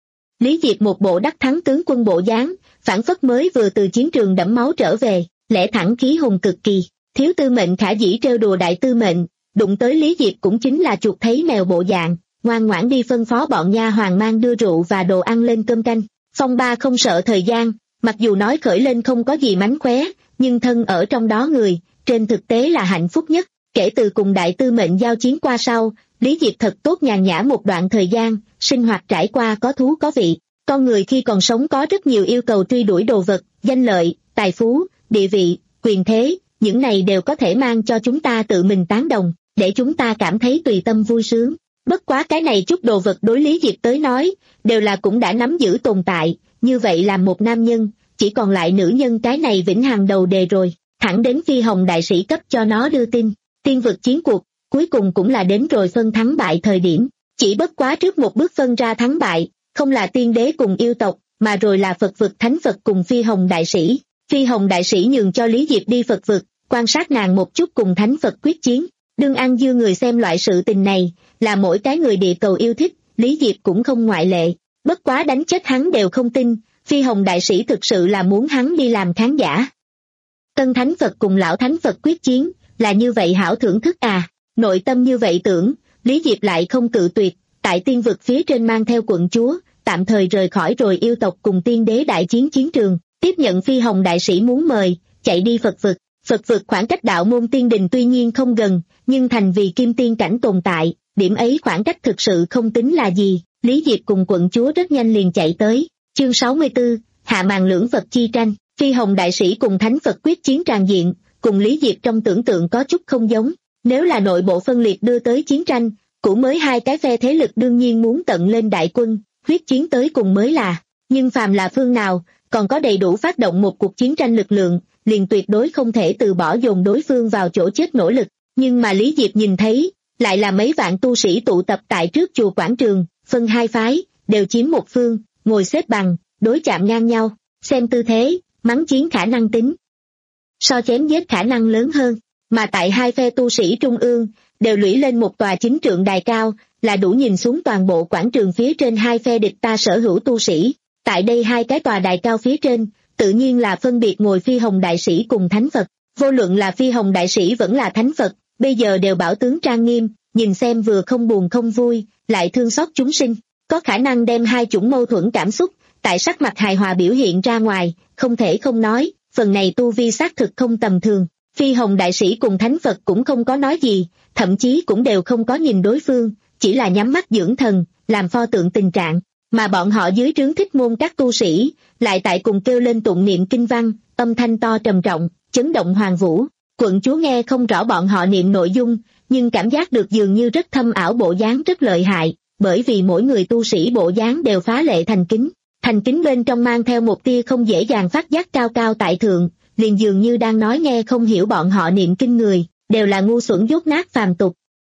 Lý Diệp một bộ đắc thắng tướng quân bộ dáng, phản phất mới vừa từ chiến trường đẫm máu trở về, lẽ thẳng khí hùng cực kỳ. Thiếu tư mệnh khả dĩ trêu đùa đại tư mệnh, đụng tới Lý Diệp cũng chính là chuột thấy mèo bộ dạng, ngoan ngoãn đi phân phó bọn nha hoàn mang đưa rượu và đồ ăn lên cơm canh. Phong ba không sợ thời gian, mặc dù nói khởi lên không có gì mánh khóe, nhưng thân ở trong đó người, trên thực tế là hạnh phúc nhất. Kể từ cùng đại tư mệnh giao chiến qua sau, Lý Diệp thật tốt nhàn nhã một đoạn thời gian, sinh hoạt trải qua có thú có vị. Con người khi còn sống có rất nhiều yêu cầu truy đuổi đồ vật, danh lợi, tài phú, địa vị, quyền thế, những này đều có thể mang cho chúng ta tự mình tán đồng, để chúng ta cảm thấy tùy tâm vui sướng. Bất quá cái này chút đồ vật đối Lý Diệp tới nói, đều là cũng đã nắm giữ tồn tại, như vậy là một nam nhân, chỉ còn lại nữ nhân cái này vĩnh hằng đầu đề rồi, thẳng đến Phi Hồng đại sĩ cấp cho nó đưa tin. Tiên vực chiến cuộc, cuối cùng cũng là đến rồi phân thắng bại thời điểm, chỉ bất quá trước một bước phân ra thắng bại, không là tiên đế cùng yêu tộc, mà rồi là Phật vực thánh Phật cùng Phi Hồng đại sĩ. Phi Hồng đại sĩ nhường cho Lý Diệp đi Phật vực, quan sát nàng một chút cùng thánh Phật quyết chiến. Đương An dư người xem loại sự tình này, là mỗi cái người địa cầu yêu thích, Lý Diệp cũng không ngoại lệ. Bất quá đánh chết hắn đều không tin, Phi Hồng đại sĩ thực sự là muốn hắn đi làm khán giả. Tân thánh Phật cùng lão thánh Phật quyết chiến, là như vậy hảo thưởng thức à, nội tâm như vậy tưởng, Lý Diệp lại không cự tuyệt, tại tiên vực phía trên mang theo quận chúa, tạm thời rời khỏi rồi yêu tộc cùng tiên đế đại chiến chiến trường, tiếp nhận Phi Hồng đại sĩ muốn mời, chạy đi Phật vực. Phật vực khoảng cách đạo môn tiên đình tuy nhiên không gần, nhưng thành vì kim tiên cảnh tồn tại, điểm ấy khoảng cách thực sự không tính là gì, Lý Diệp cùng quận chúa rất nhanh liền chạy tới. Chương sáu mươi tư, hạ màn lưỡng Phật chi tranh, Phi Hồng đại sĩ cùng thánh Phật quyết chiến tràn diện, cùng Lý Diệp trong tưởng tượng có chút không giống, nếu là nội bộ phân liệt đưa tới chiến tranh, cũ mới hai cái phe thế lực đương nhiên muốn tận lên đại quân, huyết chiến tới cùng mới là, nhưng phàm là phương nào, còn có đầy đủ phát động một cuộc chiến tranh lực lượng, liền tuyệt đối không thể từ bỏ dồn đối phương vào chỗ chết nỗ lực, nhưng mà Lý Diệp nhìn thấy, lại là mấy vạn tu sĩ tụ tập tại trước chùa quảng trường, phân hai phái, đều chiếm một phương, ngồi xếp bằng, đối chạm ngang nhau, xem tư thế, mắng chiến khả năng tính. So chém giết khả năng lớn hơn, mà tại hai phe tu sĩ trung ương, đều lũy lên một tòa chính trượng đài cao, là đủ nhìn xuống toàn bộ quảng trường phía trên hai phe địch ta sở hữu tu sĩ. Tại đây hai cái tòa đài cao phía trên, tự nhiên là phân biệt ngồi Phi Hồng đại sĩ cùng thánh Phật, vô luận là Phi Hồng đại sĩ vẫn là thánh Phật, bây giờ đều bảo tướng trang nghiêm, nhìn xem vừa không buồn không vui, lại thương xót chúng sinh, có khả năng đem hai chủng mâu thuẫn cảm xúc, tại sắc mặt hài hòa biểu hiện ra ngoài, không thể không nói, phần này tu vi xác thực không tầm thường. Phi Hồng đại sĩ cùng thánh Phật cũng không có nói gì, thậm chí cũng đều không có nhìn đối phương, chỉ là nhắm mắt dưỡng thần, làm pho tượng tình trạng, mà bọn họ dưới trướng thích môn các tu sĩ, lại tại cùng kêu lên tụng niệm kinh văn, âm thanh to trầm trọng, chấn động hoàng vũ. Quận chúa nghe không rõ bọn họ niệm nội dung, nhưng cảm giác được dường như rất thâm ảo bộ dáng rất lợi hại, bởi vì mỗi người tu sĩ bộ dáng đều phá lệ thành kính, thành kính bên trong mang theo một tia không dễ dàng phát giác cao cao tại thượng, liền dường như đang nói nghe không hiểu bọn họ niệm kinh người, đều là ngu xuẩn dốt nát phàm tục.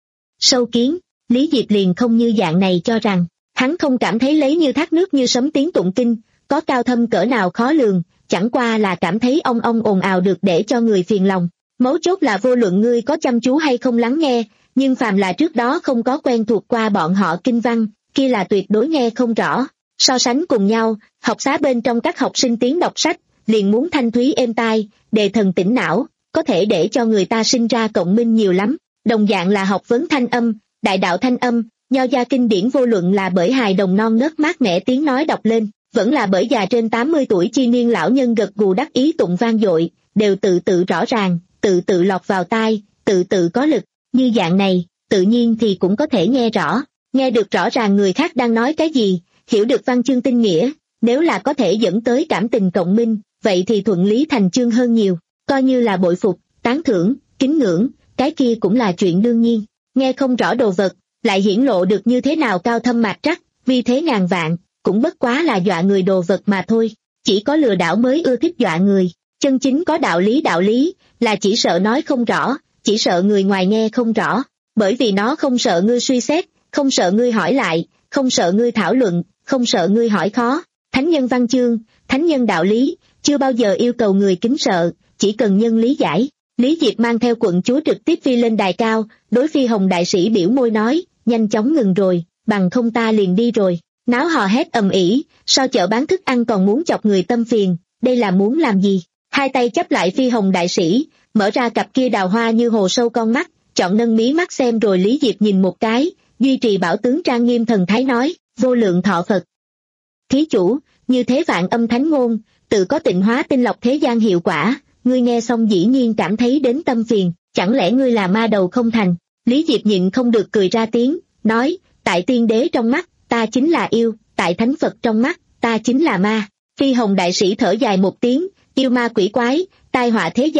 Sâu kiến, Lý Diệp liền không như dạng này cho rằng, hắn không cảm thấy lấy như thác nước như sấm tiếng tụng kinh, có cao thâm cỡ nào khó lường, chẳng qua là cảm thấy ong ong ồn ào được để cho người phiền lòng. Mấu chốt là vô luận ngươi có chăm chú hay không lắng nghe, nhưng phàm là trước đó không có quen thuộc qua bọn họ kinh văn, kia là tuyệt đối nghe không rõ. So sánh cùng nhau, học xá bên trong các học sinh tiếng đọc sách, liền muốn thanh thúy êm tai, đề thần tỉnh não, có thể để cho người ta sinh ra cộng minh nhiều lắm. Đồng dạng là học vấn thanh âm, đại đạo thanh âm, nho gia kinh điển vô luận là bởi hài đồng non nớt mát mẻ tiếng nói đọc lên, vẫn là bởi già trên tám mươi tuổi chi niên lão nhân gật gù đắc ý tụng vang dội, đều tự tự rõ ràng, tự tự lọt vào tai, tự tự có lực, như dạng này, tự nhiên thì cũng có thể nghe rõ, nghe được rõ ràng người khác đang nói cái gì, hiểu được văn chương tinh nghĩa, nếu là có thể dẫn tới cảm tình cộng minh, vậy thì thuận lý thành chương hơn nhiều, coi như là bội phục, tán thưởng, kính ngưỡng, cái kia cũng là chuyện đương nhiên, nghe không rõ đồ vật, lại hiển lộ được như thế nào cao thâm mạt trắc, vì thế ngàn vạn, cũng bất quá là dọa người đồ vật mà thôi, chỉ có lừa đảo mới ưa thích dọa người, chân chính có đạo lý đạo lý, là chỉ sợ nói không rõ, chỉ sợ người ngoài nghe không rõ, bởi vì nó không sợ ngươi suy xét, không sợ ngươi hỏi lại, không sợ ngươi thảo luận, không sợ ngươi hỏi khó, thánh nhân văn chương, thánh nhân đạo lý, chưa bao giờ yêu cầu người kính sợ, chỉ cần nhân lý giải. Lý Diệp mang theo quận chúa trực tiếp phi lên đài cao, đối Phi Hồng đại sĩ biểu môi nói, nhanh chóng ngừng rồi, bằng không ta liền đi rồi. Náo hò hét ầm ĩ, so chợ bán thức ăn còn muốn chọc người tâm phiền, đây là muốn làm gì? Hai tay chắp lại Phi Hồng đại sĩ, mở ra cặp kia đào hoa như hồ sâu con mắt, chọn nâng mí mắt xem rồi Lý Diệp nhìn một cái, duy trì bảo tướng trang nghiêm thần thái nói, vô lượng thọ Phật. Thí chủ, như thế vạn âm thánh ngôn, tự có tịnh hóa tinh lọc thế gian hiệu quả, ngươi nghe xong dĩ nhiên cảm thấy đến tâm phiền, chẳng lẽ ngươi là ma đầu không thành? Lý Diệp nhịn không được cười ra tiếng, nói, tại tiên đế trong mắt, ta chính là yêu, tại thánh Phật trong mắt, ta chính là ma. Phi Hồng đại sĩ thở dài một tiếng, yêu ma quỷ quái, tai họa thế gian,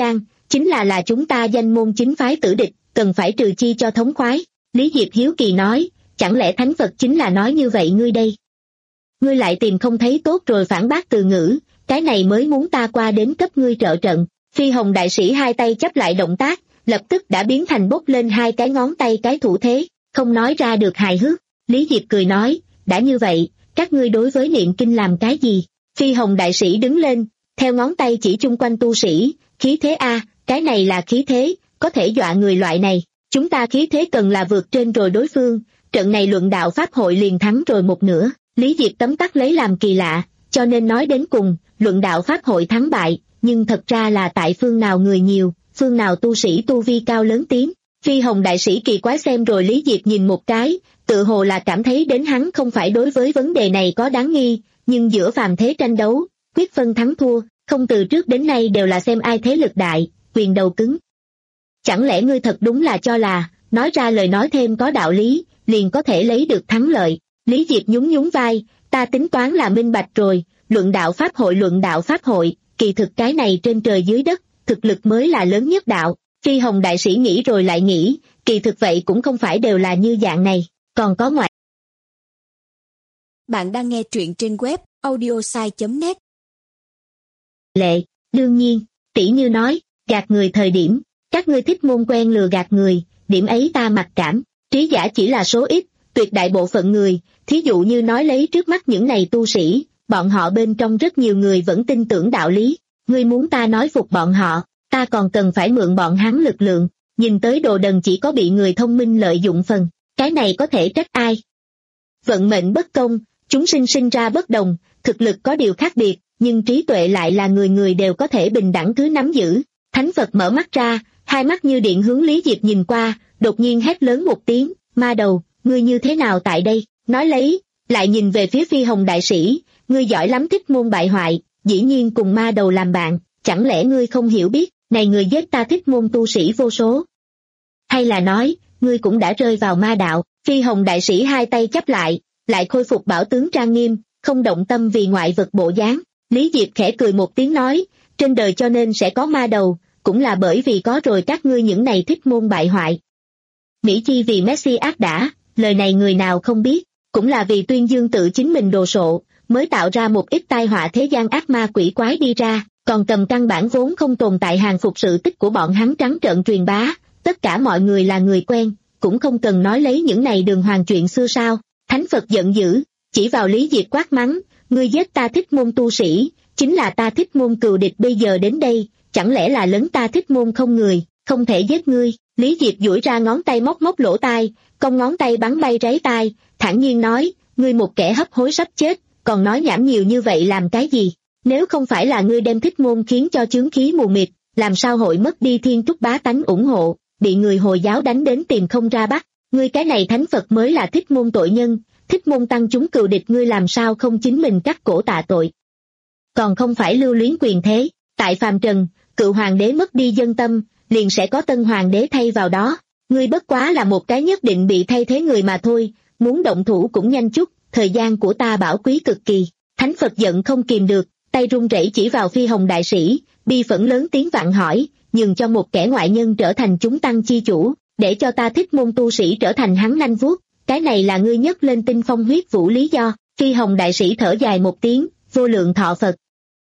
chính là là chúng ta danh môn chính phái tử địch, cần phải trừ chi cho thống khoái. Lý Diệp hiếu kỳ nói, chẳng lẽ thánh Phật chính là nói như vậy ngươi đây? Ngươi lại tìm không thấy tốt rồi phản bác từ ngữ, cái này mới muốn ta qua đến cấp ngươi trợ trận. Phi Hồng đại sĩ hai tay chấp lại động tác, lập tức đã biến thành bốc lên hai cái ngón tay cái thủ thế, không nói ra được hài hước. Lý Diệp cười nói, đã như vậy, các ngươi đối với niệm kinh làm cái gì? Phi Hồng đại sĩ đứng lên, theo ngón tay chỉ chung quanh tu sĩ, khí thế a, cái này là khí thế, có thể dọa người loại này. Chúng ta khí thế cần là vượt trên rồi đối phương, trận này luận đạo pháp hội liền thắng rồi một nửa. Lý Diệp tấm tắc lấy làm kỳ lạ, cho nên nói đến cùng, luận đạo pháp hội thắng bại, nhưng thật ra là tại phương nào người nhiều, phương nào tu sĩ tu vi cao lớn tiếng. Phi Hồng đại sĩ kỳ quái xem rồi Lý Diệp nhìn một cái, tự hồ là cảm thấy đến hắn không phải đối với vấn đề này có đáng nghi, nhưng giữa phàm thế tranh đấu, quyết phân thắng thua, không từ trước đến nay đều là xem ai thế lực đại, quyền đầu cứng. Chẳng lẽ ngươi thật đúng là cho là, nói ra lời nói thêm có đạo lý, liền có thể lấy được thắng lợi? Lý Diệp nhún nhún vai, ta tính toán là minh bạch rồi, luận đạo pháp hội luận đạo pháp hội, kỳ thực cái này trên trời dưới đất, thực lực mới là lớn nhất đạo. Phi Hồng đại sĩ nghĩ rồi lại nghĩ, kỳ thực vậy cũng không phải đều là như dạng này, còn có ngoại. Bạn đang nghe truyện trên web audiosai chấm net. Lệ, đương nhiên, tỷ như nói, gạt người thời điểm, các ngươi thích môn quen lừa gạt người, điểm ấy ta mặc cảm, trí giả chỉ là số ít, tuyệt đại bộ phận người, thí dụ như nói lấy trước mắt những này tu sĩ, bọn họ bên trong rất nhiều người vẫn tin tưởng đạo lý, ngươi muốn ta nói phục bọn họ, ta còn cần phải mượn bọn hắn lực lượng, nhìn tới đồ đần chỉ có bị người thông minh lợi dụng phần, cái này có thể trách ai? Vận mệnh bất công, chúng sinh sinh ra bất đồng, thực lực có điều khác biệt, nhưng trí tuệ lại là người người đều có thể bình đẳng thứ nắm giữ. Thánh Phật mở mắt ra, hai mắt như điện hướng Lý Diệp nhìn qua, đột nhiên hét lớn một tiếng, ma đầu, ngươi như thế nào tại đây? Nói lấy, lại nhìn về phía Phi Hồng đại sĩ, ngươi giỏi lắm thích môn bại hoại, dĩ nhiên cùng ma đầu làm bạn, chẳng lẽ ngươi không hiểu biết, này người giết ta thích môn tu sĩ vô số? Hay là nói, ngươi cũng đã rơi vào ma đạo? Phi Hồng đại sĩ hai tay chắp lại, lại khôi phục bảo tướng trang nghiêm, không động tâm vì ngoại vật bộ dáng. Lý Diệp khẽ cười một tiếng nói, trên đời cho nên sẽ có ma đầu, cũng là bởi vì có rồi các ngươi những này thích môn bại hoại. Mỹ chi vì Messi ác đã, lời này người nào không biết, cũng là vì tuyên dương tự chính mình đồ sộ, mới tạo ra một ít tai họa thế gian ác ma quỷ quái đi ra, còn cầm căn bản vốn không tồn tại hàng phục sự tích của bọn hắn trắng trợn truyền bá, tất cả mọi người là người quen, cũng không cần nói lấy những này đường hoàng chuyện xưa sao. Thánh Phật giận dữ, chỉ vào Lý Diệp quát mắng, ngươi giết ta thích môn tu sĩ, chính là ta thích môn cừu địch bây giờ đến đây, chẳng lẽ là lấn ta thích môn không người, không thể giết ngươi. Lý Diệp duỗi ra ngón tay móc móc lỗ tai, cong ngón tay bắn bay ráy tai, thản nhiên nói, ngươi một kẻ hấp hối sắp chết, còn nói nhảm nhiều như vậy làm cái gì? Nếu không phải là ngươi đem thích môn khiến cho chướng khí mù mịt, làm sao hội mất đi thiên trúc bá tánh ủng hộ, bị người Hồi giáo đánh đến tìm không ra bắt, ngươi cái này thánh Phật mới là thích môn tội nhân, thích môn tăng chúng cừu địch ngươi làm sao không chính mình cắt cổ tạ tội? Còn không phải lưu luyến quyền thế, tại phàm trần, cựu hoàng đế mất đi dân tâm, liền sẽ có tân hoàng đế thay vào đó, ngươi bất quá là một cái nhất định bị thay thế người mà thôi, muốn động thủ cũng nhanh chút, thời gian của ta bảo quý cực kỳ. Thánh Phật giận không kìm được, tay run rẩy chỉ vào Phi Hồng đại sĩ, bi phẫn lớn tiếng vặn hỏi, nhường cho một kẻ ngoại nhân trở thành chúng tăng chi chủ, để cho ta thích môn tu sĩ trở thành hắn nanh vuốt, cái này là ngươi nhất lên tinh phong huyết vũ lý do. Phi Hồng đại sĩ thở dài một tiếng, vô lượng thọ Phật.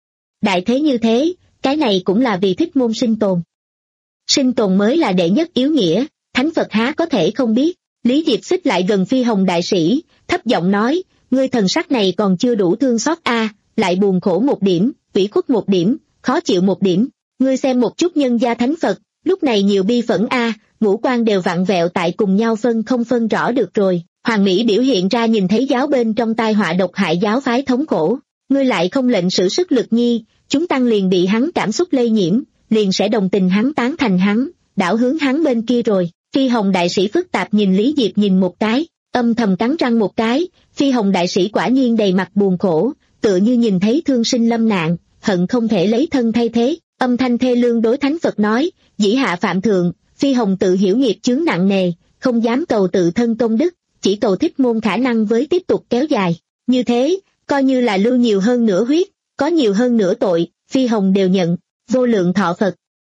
Đại thế như thế, cái này cũng là vì thích môn sinh tồn. Sinh tồn mới là đệ nhất yếu nghĩa, Thánh Phật há có thể không biết. Lý Diệp xích lại gần Phi Hồng đại sĩ, thấp giọng nói, ngươi thần sắc này còn chưa đủ thương xót a, lại buồn khổ một điểm, ủy khuất một điểm, khó chịu một điểm. Ngươi xem một chút nhân gia Thánh Phật, lúc này nhiều bi phẫn a, ngũ quan đều vặn vẹo tại cùng nhau phân không phân rõ được rồi. Hoàng Mỹ biểu hiện ra nhìn thấy giáo bên trong tai họa độc hại giáo phái thống khổ, ngươi lại không lệnh sử sức lực nhi, chúng tăng liền bị hắn cảm xúc lây nhiễm, liền sẽ đồng tình hắn tán thành hắn, đảo hướng hắn bên kia rồi. Phi Hồng đại sĩ phức tạp nhìn Lý Diệp nhìn một cái, âm thầm cắn răng một cái, Phi Hồng đại sĩ quả nhiên đầy mặt buồn khổ, tựa như nhìn thấy thương sinh lâm nạn, hận không thể lấy thân thay thế, âm thanh thê lương đối Thánh Phật nói, dĩ hạ phạm thượng, Phi Hồng tự hiểu nghiệp chướng nặng nề, không dám cầu tự thân công đức, chỉ cầu thích môn khả năng với tiếp tục kéo dài, như thế, coi như là lưu nhiều hơn nửa huyết, có nhiều hơn nửa tội, Phi Hồng đều nhận, vô lượng thọ Phật.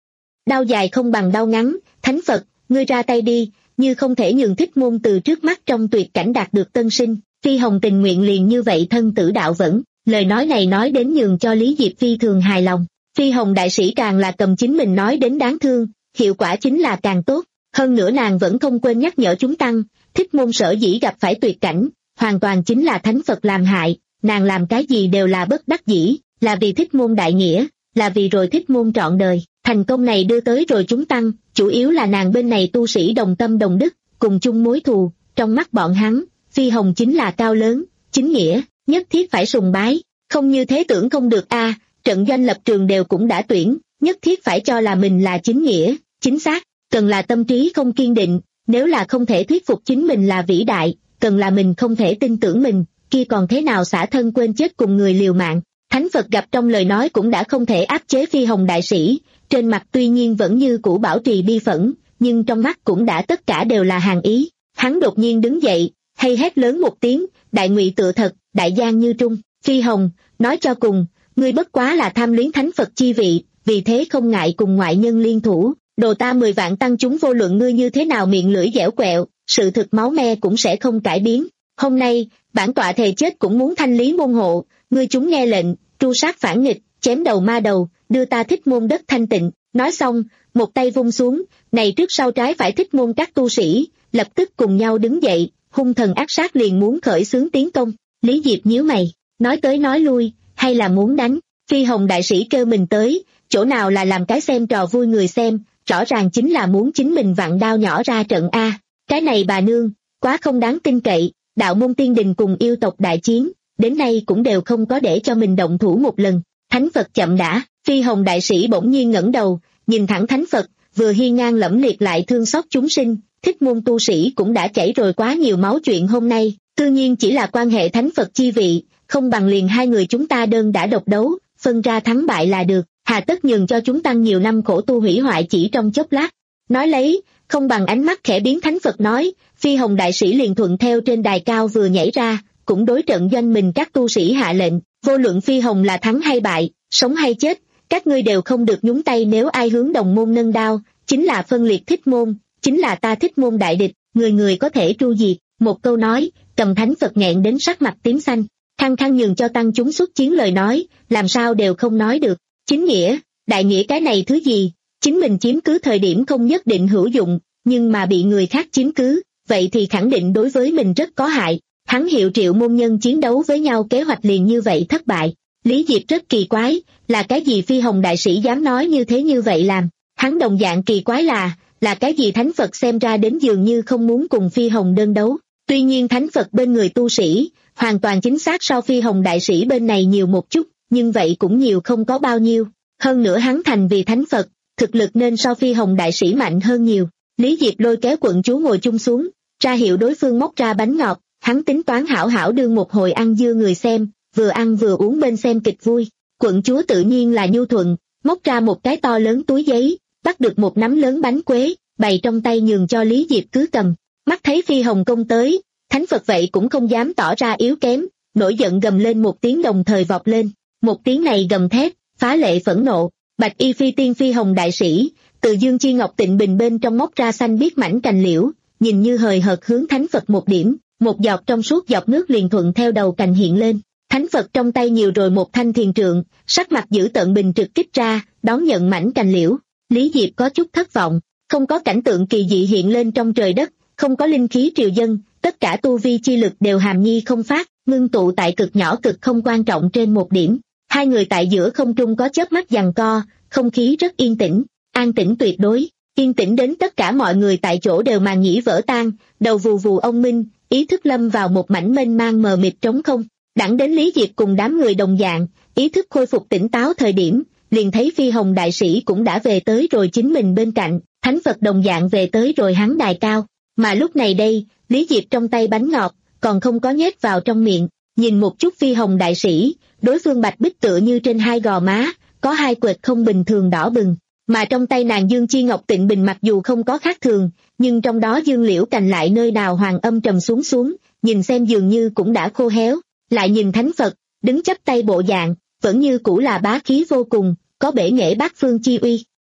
đao dài không bằng đao ngắn, thánh Phật, ngươi ra tay đi, như không thể nhường Thích Môn từ trước mắt trong tuyệt cảnh đạt được tân sinh. Phi Hồng tình nguyện liền như vậy thân tử đạo vẫn, lời nói này nói đến nhường cho Lý Diệp phi thường hài lòng. Phi Hồng đại sĩ càng là cầm chính mình nói đến đáng thương, hiệu quả chính là càng tốt. Hơn nữa nàng vẫn không quên nhắc nhở chúng tăng, Thích Môn sở dĩ gặp phải tuyệt cảnh, hoàn toàn chính là thánh Phật làm hại, nàng làm cái gì đều là bất đắc dĩ, là vì Thích Môn đại nghĩa, là vì rồi Thích Môn trọn đời. Thành công này đưa tới rồi chúng tăng, chủ yếu là nàng bên này tu sĩ đồng tâm đồng đức, cùng chung mối thù, trong mắt bọn hắn, Phi Hồng chính là cao lớn, chính nghĩa, nhất thiết phải sùng bái, không như thế tưởng không được a. Trận doanh lập trường đều cũng đã tuyển, nhất thiết phải cho là mình là chính nghĩa, chính xác, cần là tâm trí không kiên định, nếu là không thể thuyết phục chính mình là vĩ đại, cần là mình không thể tin tưởng mình, kia còn thế nào xả thân quên chết cùng người liều mạng. Thánh Phật gặp trong lời nói cũng đã không thể áp chế Phi Hồng đại sĩ, trên mặt tuy nhiên vẫn như cũ bảo trì bi phẫn, nhưng trong mắt cũng đã tất cả đều là hàn ý. Hắn đột nhiên đứng dậy, hay hét lớn một tiếng, đại ngụy tựa thật, đại giang như trung. Phi Hồng, nói cho cùng, ngươi bất quá là tham luyến thánh Phật chi vị, vì thế không ngại cùng ngoại nhân liên thủ, đồ ta mười vạn tăng chúng vô luận ngươi như thế nào miệng lưỡi dẻo quẹo, sự thực máu me cũng sẽ không cải biến. Hôm nay, bản tọa thề chết cũng muốn thanh lý môn hộ, ngươi chúng nghe lệnh, tru sát phản nghịch, chém đầu ma đầu, đưa ta Thích Môn đất thanh tịnh. Nói xong, một tay vung xuống, này trước sau trái phải Thích Môn các tu sĩ, lập tức cùng nhau đứng dậy, hung thần ác sát liền muốn khởi xướng tiến công. Lý Diệp nhíu mày, nói tới nói lui, hay là muốn đánh? Phi Hồng đại sĩ kêu mình tới, chỗ nào là làm cái xem trò vui người xem, rõ ràng chính là muốn chính mình vặn đao nhỏ ra trận a. Cái này bà nương, quá không đáng tin cậy, đạo môn tiên đình cùng yêu tộc đại chiến, đến nay cũng đều không có để cho mình động thủ một lần. Thánh Phật chậm đã, Phi Hồng đại sĩ bỗng nhiên ngẩng đầu, nhìn thẳng Thánh Phật, vừa hiên ngang lẫm liệt lại thương xót chúng sinh, Thích Môn tu sĩ cũng đã chảy rồi quá nhiều máu chuyện hôm nay, tự nhiên chỉ là quan hệ Thánh Phật chi vị, không bằng liền hai người chúng ta đơn đã độc đấu, phân ra thắng bại là được, hà tất nhường cho chúng tăng nhiều năm khổ tu hủy hoại chỉ trong chốc lát. Nói lấy, không bằng ánh mắt khẽ biến Thánh Phật nói, Phi Hồng đại sĩ liền thuận theo trên đài cao vừa nhảy ra, cũng đối trận doanh mình các tu sĩ hạ lệnh, vô luận Phi Hồng là thắng hay bại, sống hay chết, các ngươi đều không được nhúng tay, nếu ai hướng đồng môn nâng đao, chính là phân liệt Thích Môn, chính là ta Thích Môn đại địch, người người có thể tru diệt. Một câu nói, cầm Thánh Phật nghẹn đến sắc mặt tím xanh, khăng khăng nhường cho tăng chúng xuất chiến lời nói, làm sao đều không nói được. Chính nghĩa, đại nghĩa cái này thứ gì, chính mình chiếm cứ thời điểm không nhất định hữu dụng, nhưng mà bị người khác chiếm cứ, vậy thì khẳng định đối với mình rất có hại. Hắn hiệu triệu môn nhân chiến đấu với nhau kế hoạch liền như vậy thất bại. Lý Diệp rất kỳ quái, là cái gì Phi Hồng đại sĩ dám nói như thế như vậy làm. Hắn đồng dạng kỳ quái là, là cái gì Thánh Phật xem ra đến dường như không muốn cùng Phi Hồng đơn đấu. Tuy nhiên Thánh Phật bên người tu sĩ, hoàn toàn chính xác so Phi Hồng đại sĩ bên này nhiều một chút, nhưng vậy cũng nhiều không có bao nhiêu. Hơn nữa hắn thành vì Thánh Phật, thực lực nên so Phi Hồng đại sĩ mạnh hơn nhiều. Lý Diệp lôi kéo quận chúa ngồi chung xuống, ra hiệu đối phương móc ra bánh ngọt, hắn tính toán hảo hảo đương một hồi ăn dưa người xem, vừa ăn vừa uống bên xem kịch vui. Quận chúa tự nhiên là nhu thuận, móc ra một cái to lớn túi giấy, bắt được một nắm lớn bánh quế, bày trong tay nhường cho Lý Diệp cứ cầm. Mắt thấy Phi Hồng công tới, Thánh Phật vậy cũng không dám tỏ ra yếu kém, nổi giận gầm lên một tiếng đồng thời vọt lên. Một tiếng này gầm thét, phá lệ phẫn nộ. Bạch y phi tiên Phi Hồng đại sĩ, từ dương chi ngọc tịnh bình bên trong móc ra xanh biếc mảnh cành liễu, nhìn như hời hợt hướng Thánh Phật một điểm, một giọt trong suốt giọt nước liền thuận theo đầu cành hiện lên. Thánh Phật trong tay nhiều rồi một thanh thiền trượng, sắc mặt giữ tợn bình trực kích ra, đón nhận mảnh cành liễu. Lý Diệp có chút thất vọng, không có cảnh tượng kỳ dị hiện lên trong trời đất, không có linh khí triều dân, tất cả tu vi chi lực đều hàm nhi không phát, ngưng tụ tại cực nhỏ cực không quan trọng trên một điểm. Hai người tại giữa không trung có chớp mắt giằng co, không khí rất yên tĩnh, an tĩnh tuyệt đối, yên tĩnh đến tất cả mọi người tại chỗ đều màng nhĩ vỡ tan, đầu vù vù ông minh, ý thức lâm vào một mảnh mênh mang mờ mịt trống không. Đẳng đến Lý Diệp cùng đám người đồng dạng, ý thức khôi phục tỉnh táo thời điểm, liền thấy Phi Hồng đại sĩ cũng đã về tới rồi chính mình bên cạnh, Thánh Phật đồng dạng về tới rồi hắn đài cao. Mà lúc này đây, Lý Diệp trong tay bánh ngọt, còn không có nhét vào trong miệng, nhìn một chút Phi Hồng đại sĩ, đối phương bạch bích tựa như trên hai gò má, có hai quệt không bình thường đỏ bừng, mà trong tay nàng dương chi ngọc tịnh bình mặc dù không có khác thường, nhưng trong đó dương liễu cành lại nơi nào hoàng âm trầm xuống xuống, nhìn xem dường như cũng đã khô héo. Lại nhìn Thánh Phật, đứng chắp tay bộ dạng, vẫn như cũ là bá khí vô cùng, có bể nghệ bát phương chi uy.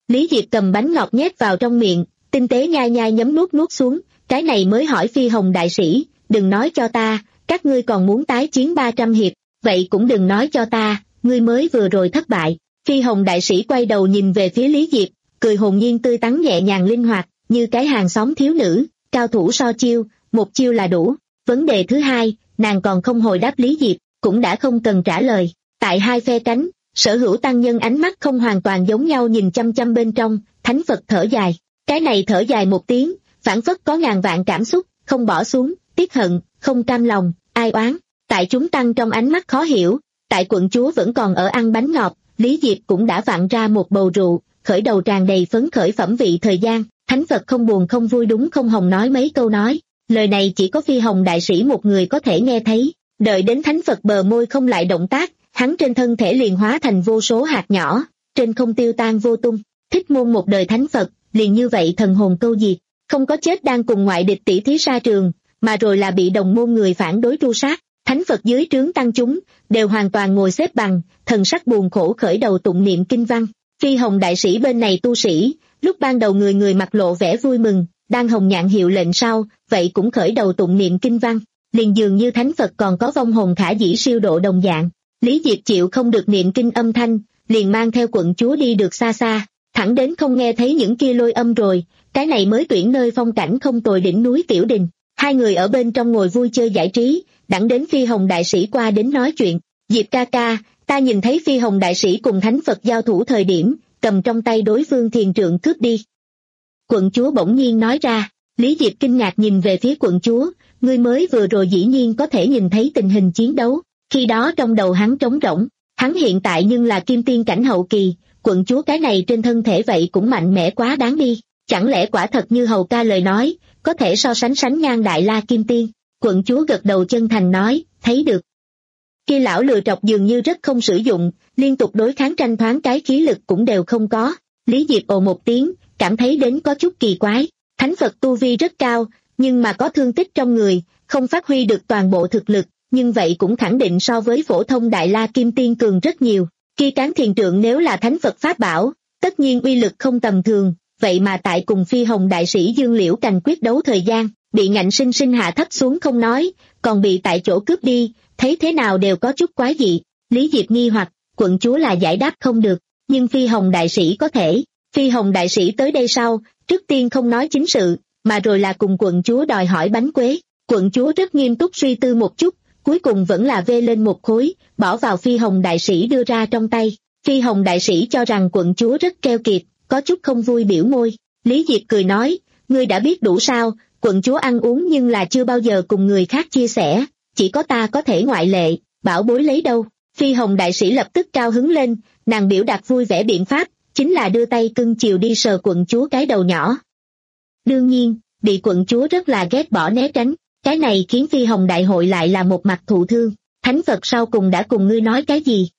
Lý Diệp cầm bánh ngọt nhét vào trong miệng, tinh tế nhai nhai nhấm nuốt nuốt xuống, cái này mới hỏi Phi Hồng đại sĩ, đừng nói cho ta, các ngươi còn muốn tái chiến ba trăm hiệp, vậy cũng đừng nói cho ta, ngươi mới vừa rồi thất bại. Phi Hồng đại sĩ quay đầu nhìn về phía Lý Diệp, cười hồn nhiên tươi tắn nhẹ nhàng linh hoạt, như cái hàng xóm thiếu nữ, cao thủ so chiêu, một chiêu là đủ. Vấn đề thứ hai, nàng còn không hồi đáp Lý Diệp, cũng đã không cần trả lời. Tại hai phe cánh, sở hữu tăng nhân ánh mắt không hoàn toàn giống nhau nhìn chăm chăm bên trong, Thánh Phật thở dài. Cái này thở dài một tiếng, phảng phất có ngàn vạn cảm xúc, không bỏ xuống, tiếc hận, không cam lòng, ai oán. Tại chúng tăng trong ánh mắt khó hiểu, tại quận chúa vẫn còn ở ăn bánh ngọt, Lý Diệp cũng đã vặn ra một bầu rượu, khởi đầu tràn đầy phấn khởi phẩm vị thời gian. Thánh Phật không buồn không vui đúng không Hồng nói mấy câu nói, lời này chỉ có Phi Hồng đại sĩ một người có thể nghe thấy. Đợi đến Thánh Phật bờ môi không lại động tác, hắn trên thân thể liền hóa thành vô số hạt nhỏ, trên không tiêu tan vô tung. Thích Môn một đời Thánh Phật, liền như vậy thần hồn câu diệt, không có chết đang cùng ngoại địch tỷ thí sa trường, mà rồi là bị đồng môn người phản đối tru sát. Thánh Phật dưới trướng tăng chúng, đều hoàn toàn ngồi xếp bằng, thần sắc buồn khổ khởi đầu tụng niệm kinh văn. Phi Hồng đại sĩ bên này tu sĩ, lúc ban đầu người người mặt lộ vẻ vui mừng, đang hồng nhạn hiệu lệnh sau, vậy cũng khởi đầu tụng niệm kinh văn, liền dường như Thánh Phật còn có vong hồn khả dĩ siêu độ đồng dạng. Lý Diệp chịu không được niệm kinh âm thanh, liền mang theo quận chúa đi được xa xa, thẳng đến không nghe thấy những kia lôi âm rồi, cái này mới tuyển nơi phong cảnh không tồi đỉnh núi Tiểu Đình. Hai người ở bên trong ngồi vui chơi giải trí, đặng đến Phi Hồng đại sĩ qua đến nói chuyện. Diệp ca ca, ta nhìn thấy Phi Hồng đại sĩ cùng Thánh Phật giao thủ thời điểm, cầm trong tay đối phương thiền trượng cướp đi. Quận chúa bỗng nhiên nói ra. Lý Diệp kinh ngạc nhìn về phía quận chúa, ngươi mới vừa rồi dĩ nhiên có thể nhìn thấy tình hình chiến đấu, khi đó trong đầu hắn trống rỗng, hắn hiện tại nhưng là kim tiên cảnh hậu kỳ, quận chúa cái này trên thân thể vậy cũng mạnh mẽ quá đáng đi, chẳng lẽ quả thật như hầu ca lời nói, có thể so sánh sánh ngang đại la kim tiên. Quận chúa gật đầu chân thành nói, thấy được. Kia lão lừa trọc dường như rất không sử dụng, liên tục đối kháng tranh thoáng cái khí lực cũng đều không có. Lý Diệp ồ một tiếng, cảm thấy đến có chút kỳ quái. Thánh Phật tu vi rất cao, nhưng mà có thương tích trong người, không phát huy được toàn bộ thực lực, nhưng vậy cũng khẳng định so với phổ thông đại la kim tiên cường rất nhiều. Kia cán thiền trượng nếu là Thánh Phật pháp bảo, tất nhiên uy lực không tầm thường, vậy mà tại cùng Phi Hồng đại sĩ Dương Liễu Cành quyết đấu thời gian, bị ngạnh sinh sinh hạ thấp xuống không nói, còn bị tại chỗ cướp đi, thấy thế nào đều có chút quái dị. Lý Diệp nghi hoặc, quận chúa là giải đáp không được, nhưng Phi Hồng đại sĩ có thể. Phi Hồng đại sĩ tới đây sau, trước tiên không nói chính sự, mà rồi là cùng quận chúa đòi hỏi bánh quế. Quận chúa rất nghiêm túc suy tư một chút, cuối cùng vẫn là vê lên một khối, bỏ vào Phi Hồng đại sĩ đưa ra trong tay. Phi Hồng đại sĩ cho rằng quận chúa rất keo kiệt, có chút không vui biểu môi. Lý Diệp cười nói, ngươi đã biết đủ sao, quận chúa ăn uống nhưng là chưa bao giờ cùng người khác chia sẻ, chỉ có ta có thể ngoại lệ, bảo bối lấy đâu. Phi Hồng đại sĩ lập tức cao hứng lên, nàng biểu đạt vui vẻ biện pháp, chính là đưa tay cưng chiều đi sờ quận chúa cái đầu nhỏ. Đương nhiên, bị quận chúa rất là ghét bỏ né tránh, cái này khiến Phi Hồng đại hội lại là một mặt thụ thương. Thánh Phật sau cùng đã cùng ngươi nói cái gì?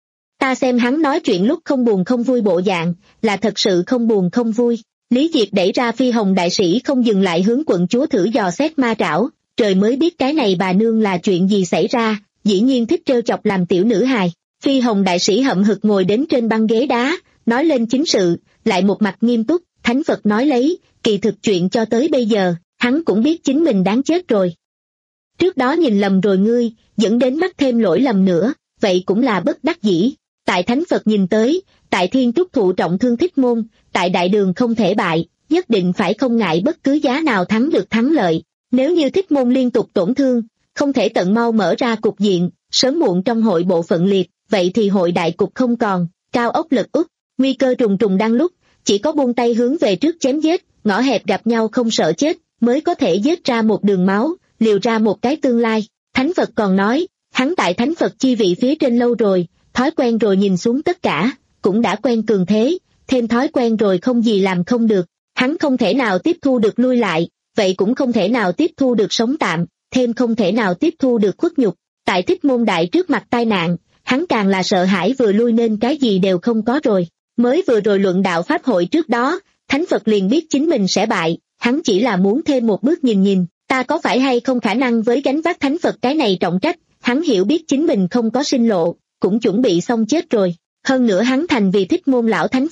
Ta xem hắn nói chuyện lúc không buồn không vui bộ dạng, là thật sự không buồn không vui. Lý Diệp đẩy ra Phi Hồng đại sĩ không dừng lại hướng quận chúa thử dò xét ma trảo, trời mới biết cái này bà nương là chuyện gì xảy ra, dĩ nhiên thích trêu chọc làm tiểu nữ hài. Phi Hồng đại sĩ hậm hực ngồi đến trên băng ghế đá, nói lên chính sự, lại một mặt nghiêm túc. Thánh Phật nói lấy, kỳ thực chuyện cho tới bây giờ, hắn cũng biết chính mình đáng chết rồi. Trước đó nhìn lầm rồi ngươi, dẫn đến mắc thêm lỗi lầm nữa, vậy cũng là bất đắc dĩ. Tại Thánh Phật nhìn tới, tại Thiên Trúc thụ trọng thương Thích Môn, tại đại đường không thể bại, nhất định phải không ngại bất cứ giá nào thắng được thắng lợi. Nếu như Thích Môn liên tục tổn thương, không thể tận mau mở ra cục diện, sớm muộn trong hội bộ phận liệt, vậy thì hội đại cục không còn, cao ốc lật úp, nguy cơ trùng trùng đang lúc, chỉ có buông tay hướng về trước chém giết, ngõ hẹp gặp nhau không sợ chết, mới có thể giết ra một đường máu, liều ra một cái tương lai. Thánh Phật còn nói, hắn tại Thánh Phật chi vị phía trên lâu rồi, thói quen rồi nhìn xuống tất cả, cũng đã quen cường thế, thêm thói quen rồi không gì làm không được, hắn không thể nào tiếp thu được lui lại, vậy cũng không thể nào tiếp thu được sống tạm, thêm không thể nào tiếp thu được khuất nhục. Tại Thích Môn đại trước mặt tai nạn, hắn càng là sợ hãi vừa lui nên cái gì đều không có rồi. Mới vừa rồi luận đạo pháp hội trước đó, Thánh Phật liền biết chính mình sẽ bại, hắn chỉ là muốn thêm một bước nhìn nhìn, ta có phải hay không khả năng với gánh vác Thánh Phật cái này trọng trách, hắn hiểu biết chính mình không có sinh lộ, cũng chuẩn bị xong chết rồi. Hơn nữa hắn thành vì Thích Môn lão Thánh Phật,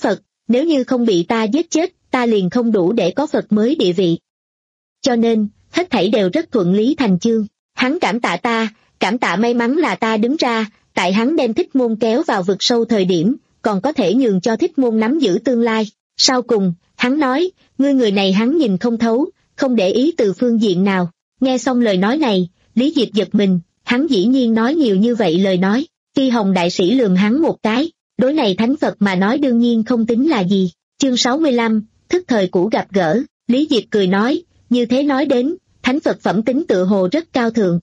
nếu như không bị ta giết chết, ta liền không đủ để có Phật mới địa vị. Cho nên, hết thảy đều rất thuận lý thành chương. Hắn cảm tạ ta, cảm tạ may mắn là ta đứng ra, tại hắn đem Thích Môn kéo vào vực sâu thời điểm, còn có thể nhường cho Thích Môn nắm giữ tương lai. Sau cùng, hắn nói, ngươi người này hắn nhìn không thấu, không để ý từ phương diện nào. Nghe xong lời nói này, Lý Diệp giật mình, hắn dĩ nhiên nói nhiều như vậy lời nói. Phi Hồng đại sĩ lườm hắn một cái, đối này thánh Phật mà nói đương nhiên không tính là gì. Chương sáu mươi lăm, thức thời cũ gặp gỡ. Lý Diệp cười nói, như thế nói đến, thánh Phật phẩm tính tự hồ rất cao thượng.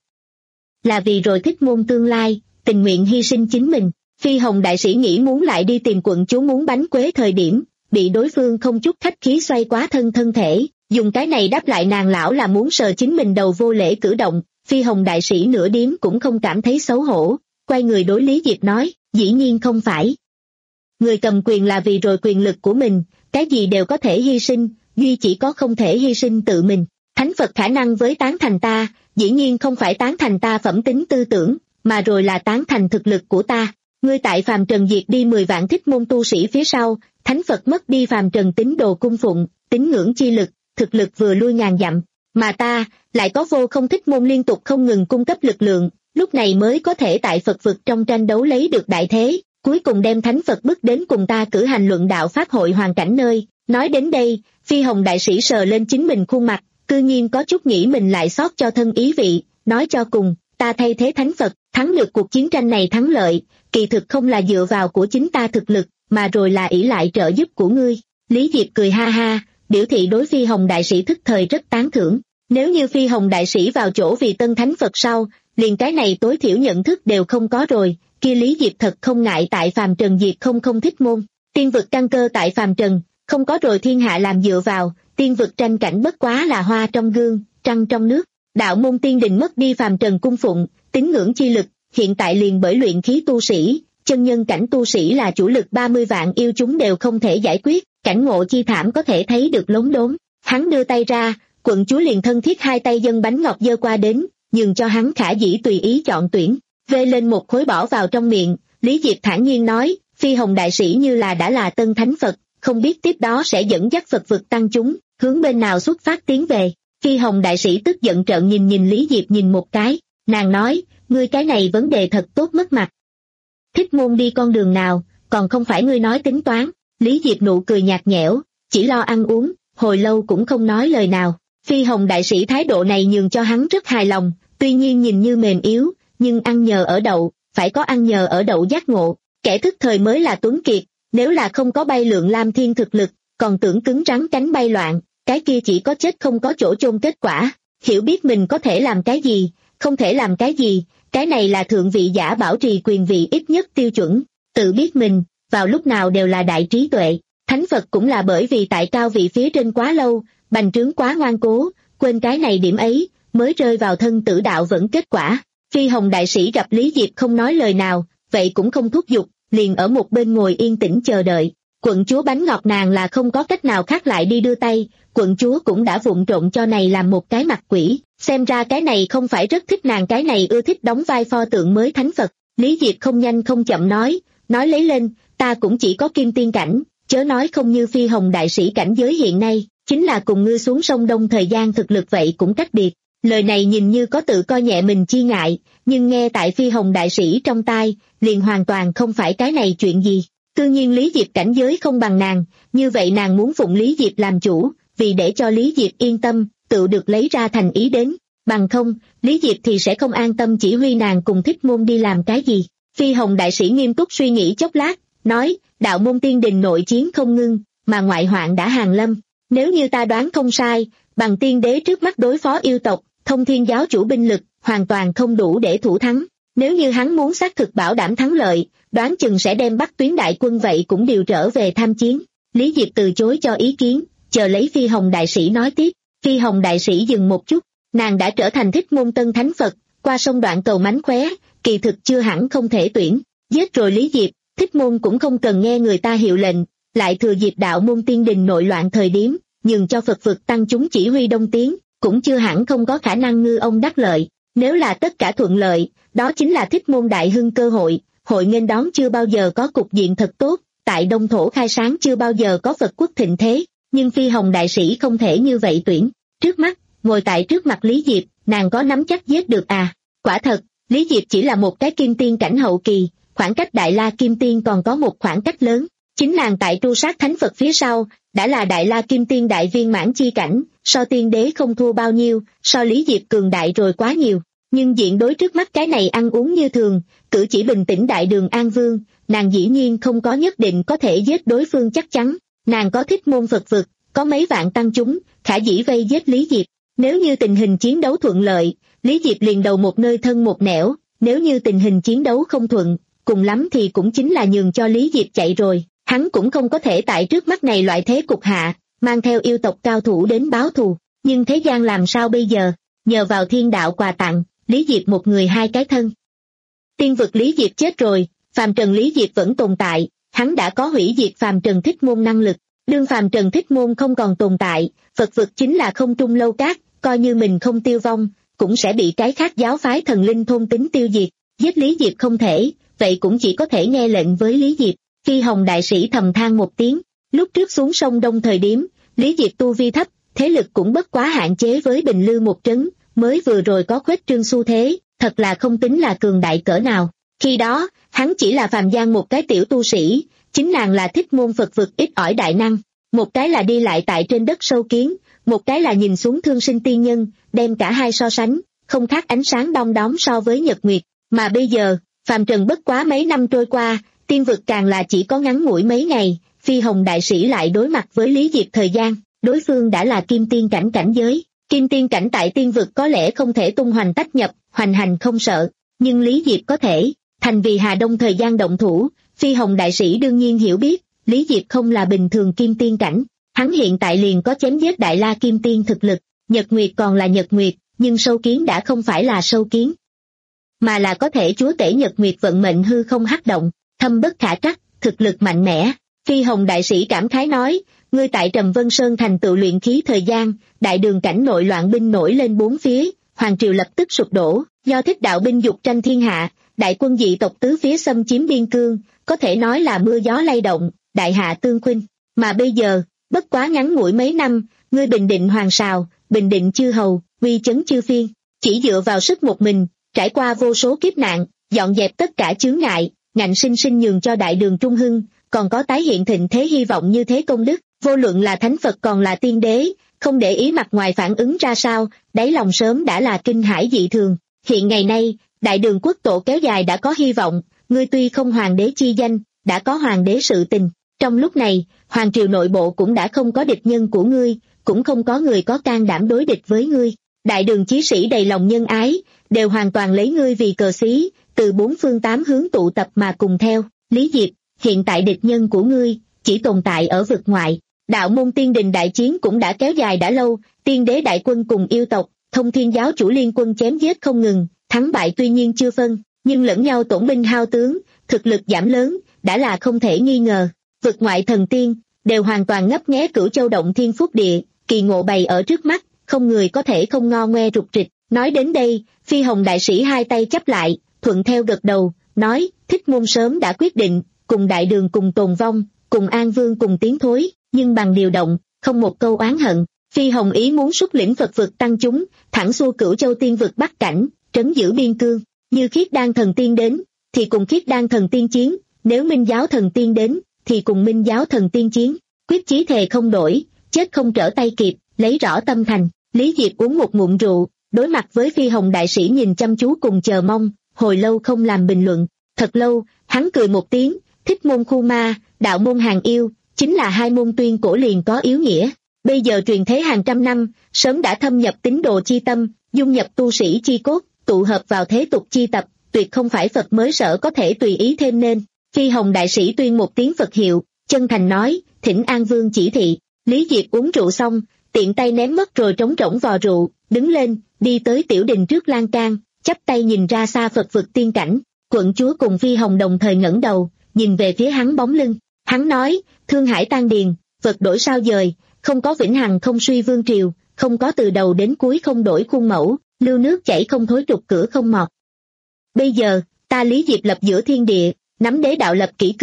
Là vì rồi Thích Môn tương lai, tình nguyện hy sinh chính mình. Phi Hồng đại sĩ nghĩ muốn lại đi tìm quận chúa muốn bánh quế thời điểm, bị đối phương không chút khách khí xoay quá thân thân thể, dùng cái này đáp lại nàng lão là muốn sờ chính mình đầu vô lễ cử động. Phi Hồng đại sĩ nửa điếm cũng không cảm thấy xấu hổ, quay người đối Lý Diệp nói, dĩ nhiên không phải. Người cầm quyền là vì rồi quyền lực của mình, cái gì đều có thể hy sinh, duy chỉ có không thể hy sinh tự mình. Thánh Phật khả năng với tán thành ta, dĩ nhiên không phải tán thành ta phẩm tính tư tưởng, mà rồi là tán thành thực lực của ta. Ngươi tại phàm trần diệt đi mười vạn Thích Môn tu sĩ phía sau, Thánh Phật mất đi phàm trần tín đồ cung phụng, tín ngưỡng chi lực, thực lực vừa lui ngàn dặm, mà ta lại có vô không Thích Môn liên tục không ngừng cung cấp lực lượng, lúc này mới có thể tại Phật vực trong tranh đấu lấy được đại thế, cuối cùng đem Thánh Phật bước đến cùng ta cử hành luận đạo pháp hội hoàn cảnh nơi. Nói đến đây, Phi Hồng đại sĩ sờ lên chính mình khuôn mặt, cư nhiên có chút nghĩ mình lại sót cho thân ý vị, nói cho cùng, ta thay thế Thánh Phật, thắng được cuộc chiến tranh này thắng lợi, kỳ thực không là dựa vào của chính ta thực lực, mà rồi là ỷ lại trợ giúp của ngươi. Lý Diệp cười ha ha, biểu thị đối Phi Hồng đại sĩ thức thời rất tán thưởng. Nếu như Phi Hồng đại sĩ vào chỗ vì tân Thánh Phật sau, liền cái này tối thiểu nhận thức đều không có rồi, kia Lý Diệp thật không ngại tại phàm trần diệt không không Thích Môn. Tiên vực căn cơ tại phàm trần, không có rồi thiên hạ làm dựa vào, tiên vực tranh cảnh bất quá là hoa trong gương, trăng trong nước. Đạo môn tiên đình mất đi phàm trần cung phụng, tín ngưỡng chi lực, hiện tại liền bởi luyện khí tu sĩ, chân nhân cảnh tu sĩ là chủ lực ba mươi vạn yêu chúng đều không thể giải quyết, cảnh ngộ chi thảm có thể thấy được lốm đốm. Hắn đưa tay ra, quận chúa liền thân thiết hai tay dâng bánh ngọt dơ qua đến, nhường cho hắn khả dĩ tùy ý chọn tuyển, vê lên một khối bỏ vào trong miệng. Lý Diệp thản nhiên nói, Phi Hồng đại sĩ như là đã là tân Thánh Phật, không biết tiếp đó sẽ dẫn dắt Phật vực tăng chúng, hướng bên nào xuất phát tiến về. Phi Hồng đại sĩ tức giận trợn nhìn nhìn Lý Diệp nhìn một cái, nàng nói, ngươi cái này vấn đề thật tốt mất mặt. Thích Môn đi con đường nào, còn không phải ngươi nói tính toán. Lý Diệp nụ cười nhạt nhẽo, chỉ lo ăn uống, hồi lâu cũng không nói lời nào. Phi Hồng đại sĩ thái độ này nhường cho hắn rất hài lòng, tuy nhiên nhìn như mềm yếu, nhưng ăn nhờ ở đậu, phải có ăn nhờ ở đậu giác ngộ. Kẻ thức thời mới là tuấn kiệt, nếu là không có bay lượn lam thiên thực lực, còn tưởng cứng rắn cánh bay loạn, cái kia chỉ có chết không có chỗ chôn kết quả. Hiểu biết mình có thể làm cái gì, không thể làm cái gì, cái này là thượng vị giả bảo trì quyền vị ít nhất tiêu chuẩn. Tự biết mình, vào lúc nào đều là đại trí tuệ. Thánh Phật cũng là bởi vì tại cao vị phía trên quá lâu, bành trướng quá ngoan cố, quên cái này điểm ấy, mới rơi vào thân tử đạo vẫn kết quả. Phi Hồng đại sĩ gặp Lý Diệp không nói lời nào, vậy cũng không thúc giục, liền ở một bên ngồi yên tĩnh chờ đợi. Quận chúa bánh ngọt nàng là không có cách nào khác lại đi đưa tay, quận chúa cũng đã vụng trộn cho này làm một cái mặt quỷ, xem ra cái này không phải rất thích nàng, cái này ưa thích đóng vai pho tượng mới Thánh Phật. Lý Diệp không nhanh không chậm nói, nói lấy lên, ta cũng chỉ có kim tiên cảnh, chớ nói không như Phi Hồng đại sĩ cảnh giới hiện nay, chính là cùng ngươi xuống sông Đông thời gian thực lực vậy cũng cách biệt. Lời này nhìn như có tự coi nhẹ mình chi ngại, nhưng nghe tại Phi Hồng đại sĩ trong tai, liền hoàn toàn không phải cái này chuyện gì. Tự nhiên Lý Diệp cảnh giới không bằng nàng, như vậy nàng muốn phụng Lý Diệp làm chủ, vì để cho Lý Diệp yên tâm, tự được lấy ra thành ý đến, bằng không, Lý Diệp thì sẽ không an tâm chỉ huy nàng cùng Thích Môn đi làm cái gì. Phi Hồng đại sĩ nghiêm túc suy nghĩ chốc lát, nói, đạo môn tiên đình nội chiến không ngưng, mà ngoại hoạn đã hàng lâm. Nếu như ta đoán không sai, bằng tiên đế trước mắt đối phó yêu tộc, thông thiên giáo chủ binh lực, hoàn toàn không đủ để thủ thắng. Nếu như hắn muốn xác thực bảo đảm thắng lợi, đoán chừng sẽ đem Bắc Tuyến đại quân vậy cũng điều trở về tham chiến. Lý Diệp từ chối cho ý kiến, chờ lấy Phi Hồng đại sĩ nói tiếp. Phi Hồng đại sĩ dừng một chút, nàng đã trở thành Thích Môn tân Thánh Phật, qua sông đoạn cầu mánh khóe, kỳ thực chưa hẳn không thể tuyển. Giết rồi Lý Diệp, Thích Môn cũng không cần nghe người ta hiệu lệnh, lại thừa dịp đạo môn tiên đình nội loạn thời điểm, nhường cho Phật vực tăng chúng chỉ huy đông tiến, cũng chưa hẳn không có khả năng ngư ông đắc lợi. Nếu là tất cả thuận lợi, đó chính là Thích Môn đại hưng cơ hội, hội nghênh đón chưa bao giờ có cục diện thật tốt, tại Đông Thổ khai sáng chưa bao giờ có Phật quốc thịnh thế, nhưng Phi Hồng đại sĩ không thể như vậy tuyển. Trước mắt, ngồi tại trước mặt Lý Diệp, nàng có nắm chắc giết được à? Quả thật, Lý Diệp chỉ là một cái kim tiên cảnh hậu kỳ, khoảng cách Đại La Kim Tiên còn có một khoảng cách lớn. Chính nàng tại tru sát thánh Phật phía sau, đã là Đại La Kim Tiên đại viên mãn chi cảnh, so tiên đế không thua bao nhiêu, so Lý Diệp cường đại rồi quá nhiều. Nhưng diện đối trước mắt cái này ăn uống như thường, cử chỉ bình tĩnh Đại Đường An Vương, nàng dĩ nhiên không có nhất định có thể giết đối phương chắc chắn. Nàng có thích môn Phật vực, có mấy vạn tăng chúng, khả dĩ vây giết Lý Diệp. Nếu như tình hình chiến đấu thuận lợi, Lý Diệp liền đầu một nơi thân một nẻo, nếu như tình hình chiến đấu không thuận, cùng lắm thì cũng chính là nhường cho Lý Diệp chạy rồi. Hắn cũng không có thể tại trước mắt này loại thế cục hạ, mang theo yêu tộc cao thủ đến báo thù. Nhưng thế gian làm sao bây giờ? Nhờ vào thiên đạo quà tặng, Lý Diệp một người hai cái thân. Tiên vực Lý Diệp chết rồi, phàm trần Lý Diệp vẫn tồn tại, hắn đã có hủy diệt phàm trần thích môn năng lực. Đương phàm trần thích môn không còn tồn tại, Phật vực chính là không trung lâu cát, coi như mình không tiêu vong, cũng sẽ bị cái khác giáo phái thần linh thôn tính tiêu diệt. Giết Lý Diệp không thể, vậy cũng chỉ có thể nghe lệnh với Lý Diệp. Phi Hồng đại sĩ thầm than một tiếng, lúc trước xuống sông Đông thời điểm, Lý Diệp tu vi thấp, thế lực cũng bất quá hạn chế với Bình Lư một trấn, mới vừa rồi có khuếch trương xu thế, thật là không tính là cường đại cỡ nào. Khi đó, hắn chỉ là phàm gian một cái tiểu tu sĩ, chính nàng là thích môn Phật vực ít ỏi đại năng, một cái là đi lại tại trên đất sâu kiến, một cái là nhìn xuống thương sinh tiên nhân, đem cả hai so sánh, không khác ánh sáng đom đóm so với nhật nguyệt. Mà bây giờ, phàm trần bất quá mấy năm trôi qua, tiên vực càng là chỉ có ngắn ngủi mấy ngày, Phi Hồng đại sĩ lại đối mặt với Lý Diệp thời gian, đối phương đã là kim tiên cảnh cảnh giới. Kim tiên cảnh tại tiên vực có lẽ không thể tung hoành tách nhập, hoành hành không sợ, nhưng Lý Diệp có thể. Thành vì Hà Đông thời gian động thủ, Phi Hồng đại sĩ đương nhiên hiểu biết, Lý Diệp không là bình thường kim tiên cảnh, hắn hiện tại liền có chém giết Đại La Kim Tiên thực lực, Nhật Nguyệt còn là Nhật Nguyệt, nhưng sâu kiến đã không phải là sâu kiến, mà là có thể chúa tể Nhật Nguyệt vận mệnh hư không hắc động, thâm bất khả trắc, thực lực mạnh mẽ. Phi Hồng đại sĩ cảm khái nói, ngươi tại Trầm Vân Sơn thành tựu luyện khí thời gian, đại đường cảnh nội loạn binh nổi lên bốn phía, hoàng triều lập tức sụp đổ, do thích đạo binh dục tranh thiên hạ, đại quân dị tộc tứ phía xâm chiếm biên cương, có thể nói là mưa gió lay động, đại hạ tương khuynh. Mà bây giờ, bất quá ngắn ngủi mấy năm, ngươi bình định hoàng sào, bình định chư hầu, uy chấn chư phiên, chỉ dựa vào sức một mình, trải qua vô số kiếp nạn, dọn dẹp tất cả chướng ngại, ngạnh sinh sinh nhường cho đại đường trung hưng, còn có tái hiện thịnh thế hy vọng như thế công đức, vô luận là thánh Phật còn là tiên đế, không để ý mặt ngoài phản ứng ra sao, đáy lòng sớm đã là kinh hãi dị thường. Hiện ngày nay, đại đường quốc tổ kéo dài đã có hy vọng, ngươi tuy không hoàng đế chi danh, đã có hoàng đế sự tình. Trong lúc này, hoàng triều nội bộ cũng đã không có địch nhân của ngươi, cũng không có người có can đảm đối địch với ngươi. Đại đường chí sĩ đầy lòng nhân ái, đều hoàn toàn lấy ngươi vì cờ xí, từ bốn phương tám hướng tụ tập mà cùng theo. Lý Diệp, hiện tại địch nhân của ngươi, chỉ tồn tại ở vực ngoại. Đạo môn tiên đình đại chiến cũng đã kéo dài đã lâu, tiên đế đại quân cùng yêu tộc, thông thiên giáo chủ liên quân chém giết không ngừng, thắng bại tuy nhiên chưa phân, nhưng lẫn nhau tổn binh hao tướng, thực lực giảm lớn, đã là không thể nghi ngờ. Vực ngoại thần tiên, đều hoàn toàn ngấp nghé Cửu Châu động thiên phúc địa, kỳ ngộ bày ở trước mắt, không người có thể không ngo ngoe rụt rịch. Nói đến đây, Phi Hồng đại sĩ hai tay chắp lại, thuận theo gật đầu, nói, thích môn sớm đã quyết định, cùng đại đường cùng tồn vong, cùng An Vương cùng tiến thối, nhưng bằng điều động, không một câu oán hận. Phi Hồng ý muốn xuất lĩnh Phật vực tăng chúng, thẳng xua Cửu Châu tiên vực bắc cảnh, trấn giữ biên cương. Như Khiết Đan thần tiên đến, thì cùng Khiết Đan thần tiên chiến, nếu Minh giáo thần tiên đến, thì cùng Minh giáo thần tiên chiến. Quyết chí thề không đổi, chết không trở tay kịp, lấy rõ tâm thành. Lý Diệp uống một ngụm rượu, đối mặt với Phi Hồng đại sĩ nhìn chăm chú cùng chờ mong, hồi lâu không làm bình luận. Thật lâu, hắn cười một tiếng, thích môn khu ma, đạo môn hàng yêu, chính là hai môn tuyên cổ liền có yếu nghĩa. Bây giờ truyền thế hàng trăm năm, sớm đã thâm nhập tín đồ chi tâm, dung nhập tu sĩ chi cốt, tụ hợp vào thế tục chi tập, tuyệt không phải Phật mới sở có thể tùy ý thêm nên. Phi Hồng đại sĩ tuyên một tiếng Phật hiệu, chân thành nói, thỉnh An Vương chỉ thị. Lý Diệp uống rượu xong, tiện tay ném mất rồi trống rỗng vò rượu, đứng lên, đi tới tiểu đình trước lan can, chắp tay nhìn ra xa Phật vực tiên cảnh. Quận chúa cùng Phi Hồng đồng thời ngẩng đầu, nhìn về phía hắn bóng lưng. Hắn nói, Thương Hải tan điền, vật đổi sao dời, không có vĩnh hằng không suy vương triều, không có từ đầu đến cuối không đổi khuôn mẫu, lưu nước chảy không thối trục cửa không mọt. Bây giờ, ta Lý Diệp lập giữa thiên địa, nắm đế đạo lập kỷ cương,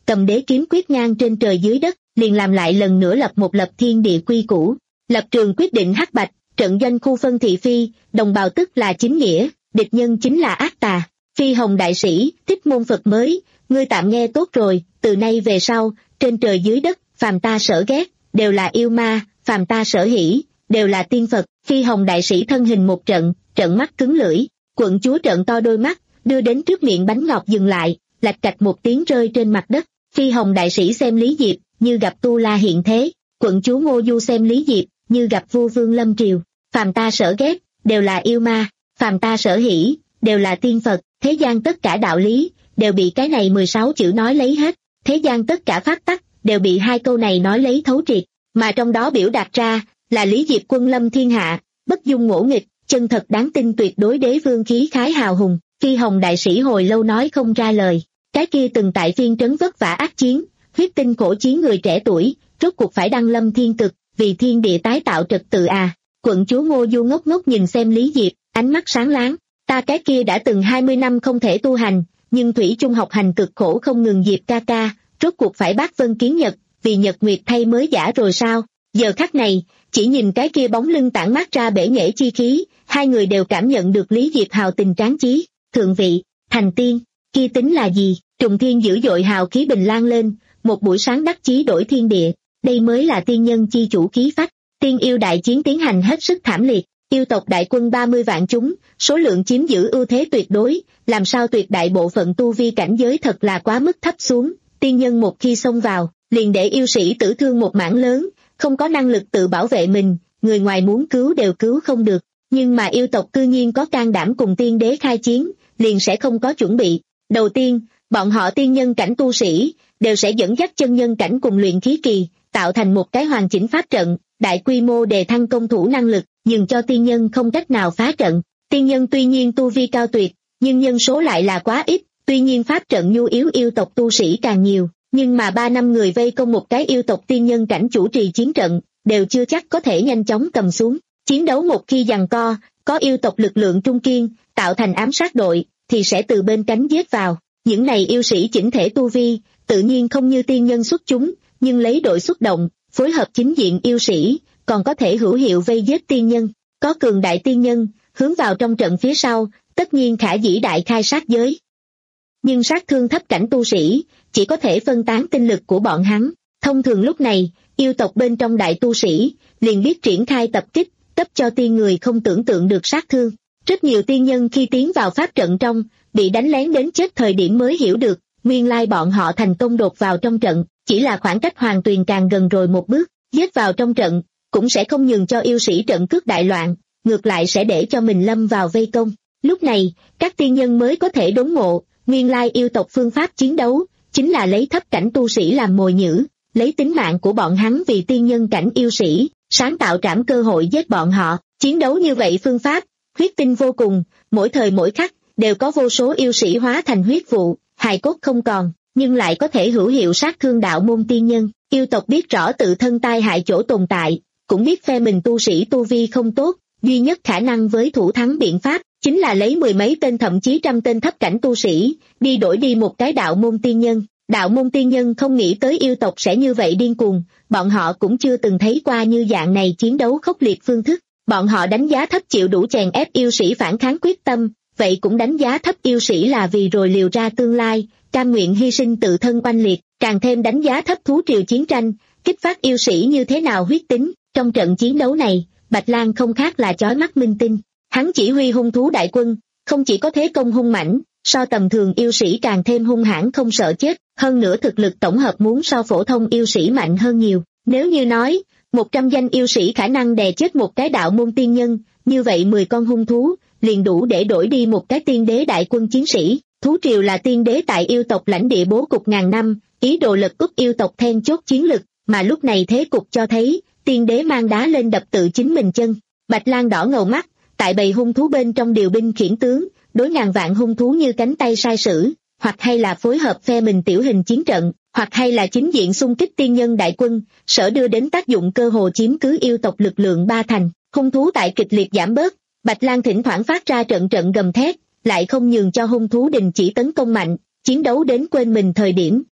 cầm đế kiếm quyết ngang trên trời dưới đất, liền làm lại lần nữa lập một lập thiên địa quy củ. Lập trường quyết định hắc bạch, trận doanh khu phân thị phi, đồng bào tức là chính nghĩa, địch nhân chính là ác tà. Phi Hồng đại sĩ, thích môn Phật mới, ngươi tạm nghe tốt rồi, từ nay về sau, trên trời dưới đất, phàm ta sở ghét, đều là yêu ma, phàm ta sở hỉ, đều là tiên Phật. Phi Hồng đại sĩ thân hình một trận, trận mắt cứng lưỡi, quận chúa trợn to đôi mắt, đưa đến trước miệng bánh ngọt dừng lại, lạch cạch một tiếng rơi trên mặt đất. Phi Hồng đại sĩ xem Lý Diệp, như gặp Tu La hiện thế, quận chúa Ngô Du xem Lý Diệp, như gặp vua vương lâm triều. Phàm ta sở ghét, đều là yêu ma, phàm ta sở hỉ, đều là tiên Phật. Thế gian tất cả đạo lý, đều bị cái này mười sáu chữ nói lấy hết. Thế gian tất cả pháp tắc, đều bị hai câu này nói lấy thấu triệt. Mà trong đó biểu đạt ra, là Lý Diệp quân lâm thiên hạ, bất dung ngỗ nghịch, chân thật đáng tin, tuyệt đối đế vương khí khái hào hùng. Phi Hồng đại sĩ hồi lâu nói không ra lời. Cái kia từng tại phiên trấn vất vả ác chiến, huyết tinh khổ chiến người trẻ tuổi, rốt cuộc phải đăng lâm thiên cực, vì thiên địa tái tạo trật tự à. Quận chúa Ngô Du ngốc ngốc nhìn xem Lý Diệp, ánh mắt sáng láng. Ta cái kia đã từng hai mươi năm không thể tu hành, nhưng thủy chung học hành cực khổ không ngừng Diệp ca ca, rốt cuộc phải bác vân kiến nhật, vì nhật nguyệt thay mới giả rồi sao? Giờ khắc này, chỉ nhìn cái kia bóng lưng tản mát ra bể nghệ chi khí, hai người đều cảm nhận được Lý Diệp hào tình tráng chí. Thượng vị, thành tiên, kia tính là gì? Trùng thiên dữ dội hào khí bình lan lên, một buổi sáng đắc chí đổi thiên địa, đây mới là tiên nhân chi chủ khí phách. Tiên yêu đại chiến tiến hành hết sức thảm liệt, yêu tộc đại quân ba mươi vạn chúng, số lượng chiếm giữ ưu thế tuyệt đối, làm sao tuyệt đại bộ phận tu vi cảnh giới thật là quá mức thấp xuống, tiên nhân một khi xông vào, liền để yêu sĩ tử thương một mảng lớn, không có năng lực tự bảo vệ mình, người ngoài muốn cứu đều cứu không được, nhưng mà yêu tộc cư nhiên có can đảm cùng tiên đế khai chiến, liền sẽ không có chuẩn bị. Đầu tiên, bọn họ tiên nhân cảnh tu sĩ, đều sẽ dẫn dắt chân nhân cảnh cùng luyện khí kỳ, tạo thành một cái hoàn chỉnh pháp trận, đại quy mô đề thăng công thủ năng lực, nhường cho tiên nhân không cách nào phá trận. Tiên nhân tuy nhiên tu vi cao tuyệt, nhưng nhân số lại là quá ít, tuy nhiên pháp trận nhu yếu yêu tộc tu sĩ càng nhiều, nhưng mà ba năm người vây công một cái yêu tộc tiên nhân cảnh chủ trì chiến trận, đều chưa chắc có thể nhanh chóng cầm xuống. Chiến đấu một khi giằng co, có yêu tộc lực lượng trung kiên, tạo thành ám sát đội, thì sẽ từ bên cánh giết vào. Những này yêu sĩ chỉnh thể tu vi, tự nhiên không như tiên nhân xuất chúng, nhưng lấy đội xuất động, phối hợp chính diện yêu sĩ, còn có thể hữu hiệu vây giết tiên nhân. Có cường đại tiên nhân, hướng vào trong trận phía sau, tất nhiên khả dĩ đại khai sát giới. Nhưng sát thương thấp cảnh tu sĩ, chỉ có thể phân tán tinh lực của bọn hắn. Thông thường lúc này, yêu tộc bên trong đại tu sĩ, liền biết triển khai tập kích, cấp cho tiên người không tưởng tượng được sát thương. Rất nhiều tiên nhân khi tiến vào pháp trận trong, bị đánh lén đến chết thời điểm mới hiểu được, nguyên lai bọn họ thành công đột vào trong trận, chỉ là khoảng cách Hoàng Tuyền càng gần rồi một bước, giết vào trong trận, cũng sẽ không nhường cho yêu sĩ trận cước đại loạn, ngược lại sẽ để cho mình lâm vào vây công. Lúc này, các tiên nhân mới có thể đốn ngộ, nguyên lai yêu tộc phương pháp chiến đấu, chính là lấy thấp cảnh tu sĩ làm mồi nhử, lấy tính mạng của bọn hắn vì tiên nhân cảnh yêu sĩ, sáng tạo trảm cơ hội giết bọn họ. Chiến đấu như vậy phương pháp, huyết tinh vô cùng, mỗi thời mỗi khắc, đều có vô số yêu sĩ hóa thành huyết vụ, hài cốt không còn, nhưng lại có thể hữu hiệu sát thương đạo môn tiên nhân. Yêu tộc biết rõ tự thân tai hại chỗ tồn tại, cũng biết phe mình tu sĩ tu vi không tốt, duy nhất khả năng với thủ thắng biện pháp, chính là lấy mười mấy tên thậm chí trăm tên thấp cảnh tu sĩ, đi đổi đi một cái đạo môn tiên nhân. Đạo môn tiên nhân không nghĩ tới yêu tộc sẽ như vậy điên cuồng, bọn họ cũng chưa từng thấy qua như dạng này chiến đấu khốc liệt phương thức. Bọn họ đánh giá thấp chịu đủ chèn ép yêu sĩ phản kháng quyết tâm, vậy cũng đánh giá thấp yêu sĩ là vì rồi liều ra tương lai, cam nguyện hy sinh tự thân oanh liệt, càng thêm đánh giá thấp thú triều chiến tranh, kích phát yêu sĩ như thế nào huyết tính. Trong trận chiến đấu này, Bạch Lang không khác là chói mắt minh tinh, hắn chỉ huy hung thú đại quân, không chỉ có thế công hung mãnh, so tầm thường yêu sĩ càng thêm hung hãn không sợ chết, hơn nữa thực lực tổng hợp muốn so phổ thông yêu sĩ mạnh hơn nhiều. Nếu như nói, một trăm danh yêu sĩ khả năng đè chết một cái đạo môn tiên nhân, như vậy mười con hung thú, liền đủ để đổi đi một cái tiên đế đại quân chiến sĩ. Thú triều là tiên đế tại yêu tộc lãnh địa bố cục ngàn năm, ý đồ lật úp yêu tộc then chốt chiến lực, mà lúc này thế cục cho thấy, tiên đế mang đá lên đập tự chính mình chân. Bạch Lang đỏ ngầu mắt, tại bầy hung thú bên trong điều binh khiển tướng, đối ngàn vạn hung thú như cánh tay sai sử, hoặc hay là phối hợp phe mình tiểu hình chiến trận, hoặc hay là chính diện xung kích tiên nhân đại quân, sở đưa đến tác dụng cơ hồ chiếm cứ yêu tộc lực lượng ba thành. Hung thú tại kịch liệt giảm bớt, Bạch Lang thỉnh thoảng phát ra trận trận gầm thét, lại không nhường cho hung thú đình chỉ tấn công mạnh, chiến đấu đến quên mình thời điểm,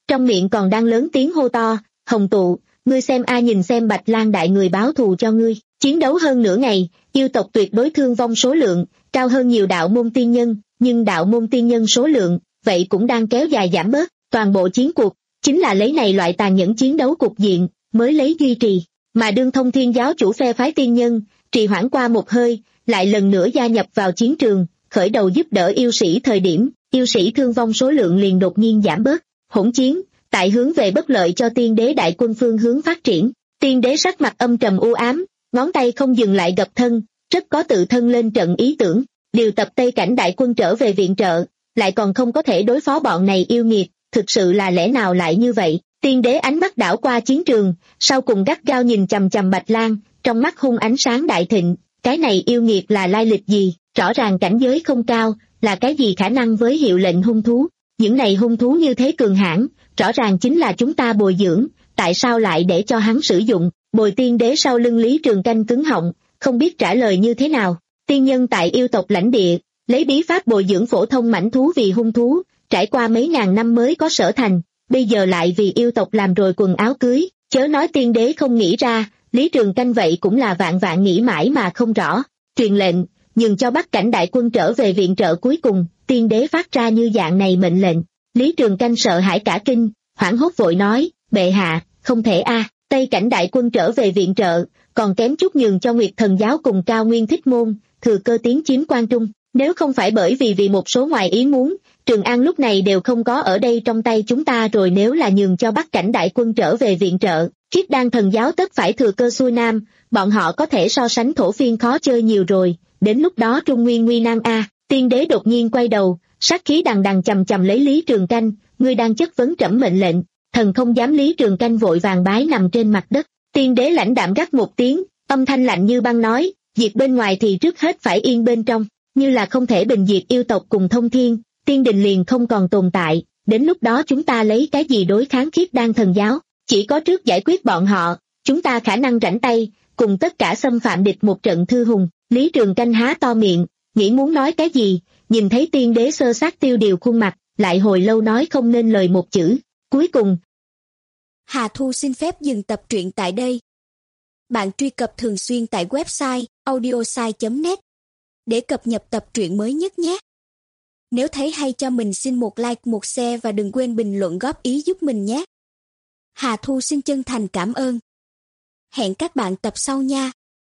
trong miệng còn đang lớn tiếng hô to, Hồng Tụ, ngươi xem a nhìn xem Bạch Lang đại người báo thù cho ngươi. Chiến đấu hơn nửa ngày, yêu tộc tuyệt đối thương vong số lượng, cao hơn nhiều đạo môn tiên nhân, nhưng đạo môn tiên nhân số lượng, vậy cũng đang kéo dài giảm bớt, toàn bộ chiến cuộc, chính là lấy này loại tàn nhẫn chiến đấu cục diện, mới lấy duy trì, mà đương Thông Thiên giáo chủ phe phái tiên nhân, trì hoãn qua một hơi, lại lần nữa gia nhập vào chiến trường, khởi đầu giúp đỡ yêu sĩ thời điểm, yêu sĩ thương vong số lượng liền đột nhiên giảm bớt, hỗn chiến, tại hướng về bất lợi cho tiên đế đại quân phương hướng phát triển, tiên đế sắc mặt âm trầm u ám, ngón tay không dừng lại gập thân, rất có tự thân lên trận ý tưởng, điều tập Tây Cảnh đại quân trở về viện trợ, lại còn không có thể đối phó bọn này yêu nghiệt, thực sự là lẽ nào lại như vậy. Tiên đế ánh mắt đảo qua chiến trường, sau cùng gắt gao nhìn chằm chằm Bạch Lang, trong mắt hung ánh sáng đại thịnh, cái này yêu nghiệt là lai lịch gì, rõ ràng cảnh giới không cao, là cái gì khả năng với hiệu lệnh hung thú, những này hung thú như thế cường hãn, rõ ràng chính là chúng ta bồi dưỡng, tại sao lại để cho hắn sử dụng, bồi tiên đế sau lưng Lý Trường Canh cứng họng, không biết trả lời như thế nào. Tiên nhân tại yêu tộc lãnh địa, lấy bí pháp bồi dưỡng phổ thông mãnh thú vì hung thú, trải qua mấy ngàn năm mới có sở thành, bây giờ lại vì yêu tộc làm rồi quần áo cưới, chớ nói tiên đế không nghĩ ra, Lý Trường Canh vậy cũng là vạn vạn nghĩ mãi mà không rõ. Truyền lệnh, nhường cho Bắc Cảnh đại quân trở về viện trợ cuối cùng, tiên đế phát ra như dạng này mệnh lệnh. Lý Trường Canh sợ hãi cả kinh, hoảng hốt vội nói, bệ hạ, không thể a, Tây Cảnh đại quân trở về viện trợ, còn kém chút nhường cho Nguyệt Thần giáo cùng Cao Nguyên Thích Môn, thừa cơ tiến chiếm Quan Trung, nếu không phải bởi vì vì một số ngoài ý muốn, Trường An lúc này đều không có ở đây trong tay chúng ta rồi, nếu là nhường cho Bắc Cảnh đại quân trở về viện trợ, Khiết Đan thần giáo tất phải thừa cơ xuôi nam, bọn họ có thể so sánh thổ phiên khó chơi nhiều rồi, đến lúc đó Trung Nguyên nguy nan a. Tiên đế đột nhiên quay đầu, sát khí đằng đằng chầm chầm lấy Lý Trường Canh, ngươi đang chất vấn trẫm mệnh lệnh, thần không dám. Lý Trường Canh vội vàng bái nằm trên mặt đất. Tiên đế lãnh đạm gắt một tiếng, âm thanh lạnh như băng nói, diệt bên ngoài thì trước hết phải yên bên trong, như là không thể bình diệt yêu tộc cùng Thông Thiên, tiên đình liền không còn tồn tại, đến lúc đó chúng ta lấy cái gì đối kháng Khiết Đan thần giáo, chỉ có trước giải quyết bọn họ, chúng ta khả năng rảnh tay, cùng tất cả xâm phạm địch một trận thư hùng. Lý Trường Canh há to miệng, nghĩ muốn nói cái gì, nhìn thấy tiên đế sơ sát tiêu điều khuôn mặt, lại hồi lâu nói không nên lời một chữ, cuối cùng. Hà Thu xin phép dừng tập truyện tại đây. Bạn truy cập thường xuyên tại website audiosai chấm net để cập nhật tập truyện mới nhất nhé. Nếu thấy hay cho mình xin một like, một share và đừng quên bình luận góp ý giúp mình nhé. Hà Thu xin chân thành cảm ơn. Hẹn các bạn tập sau nha.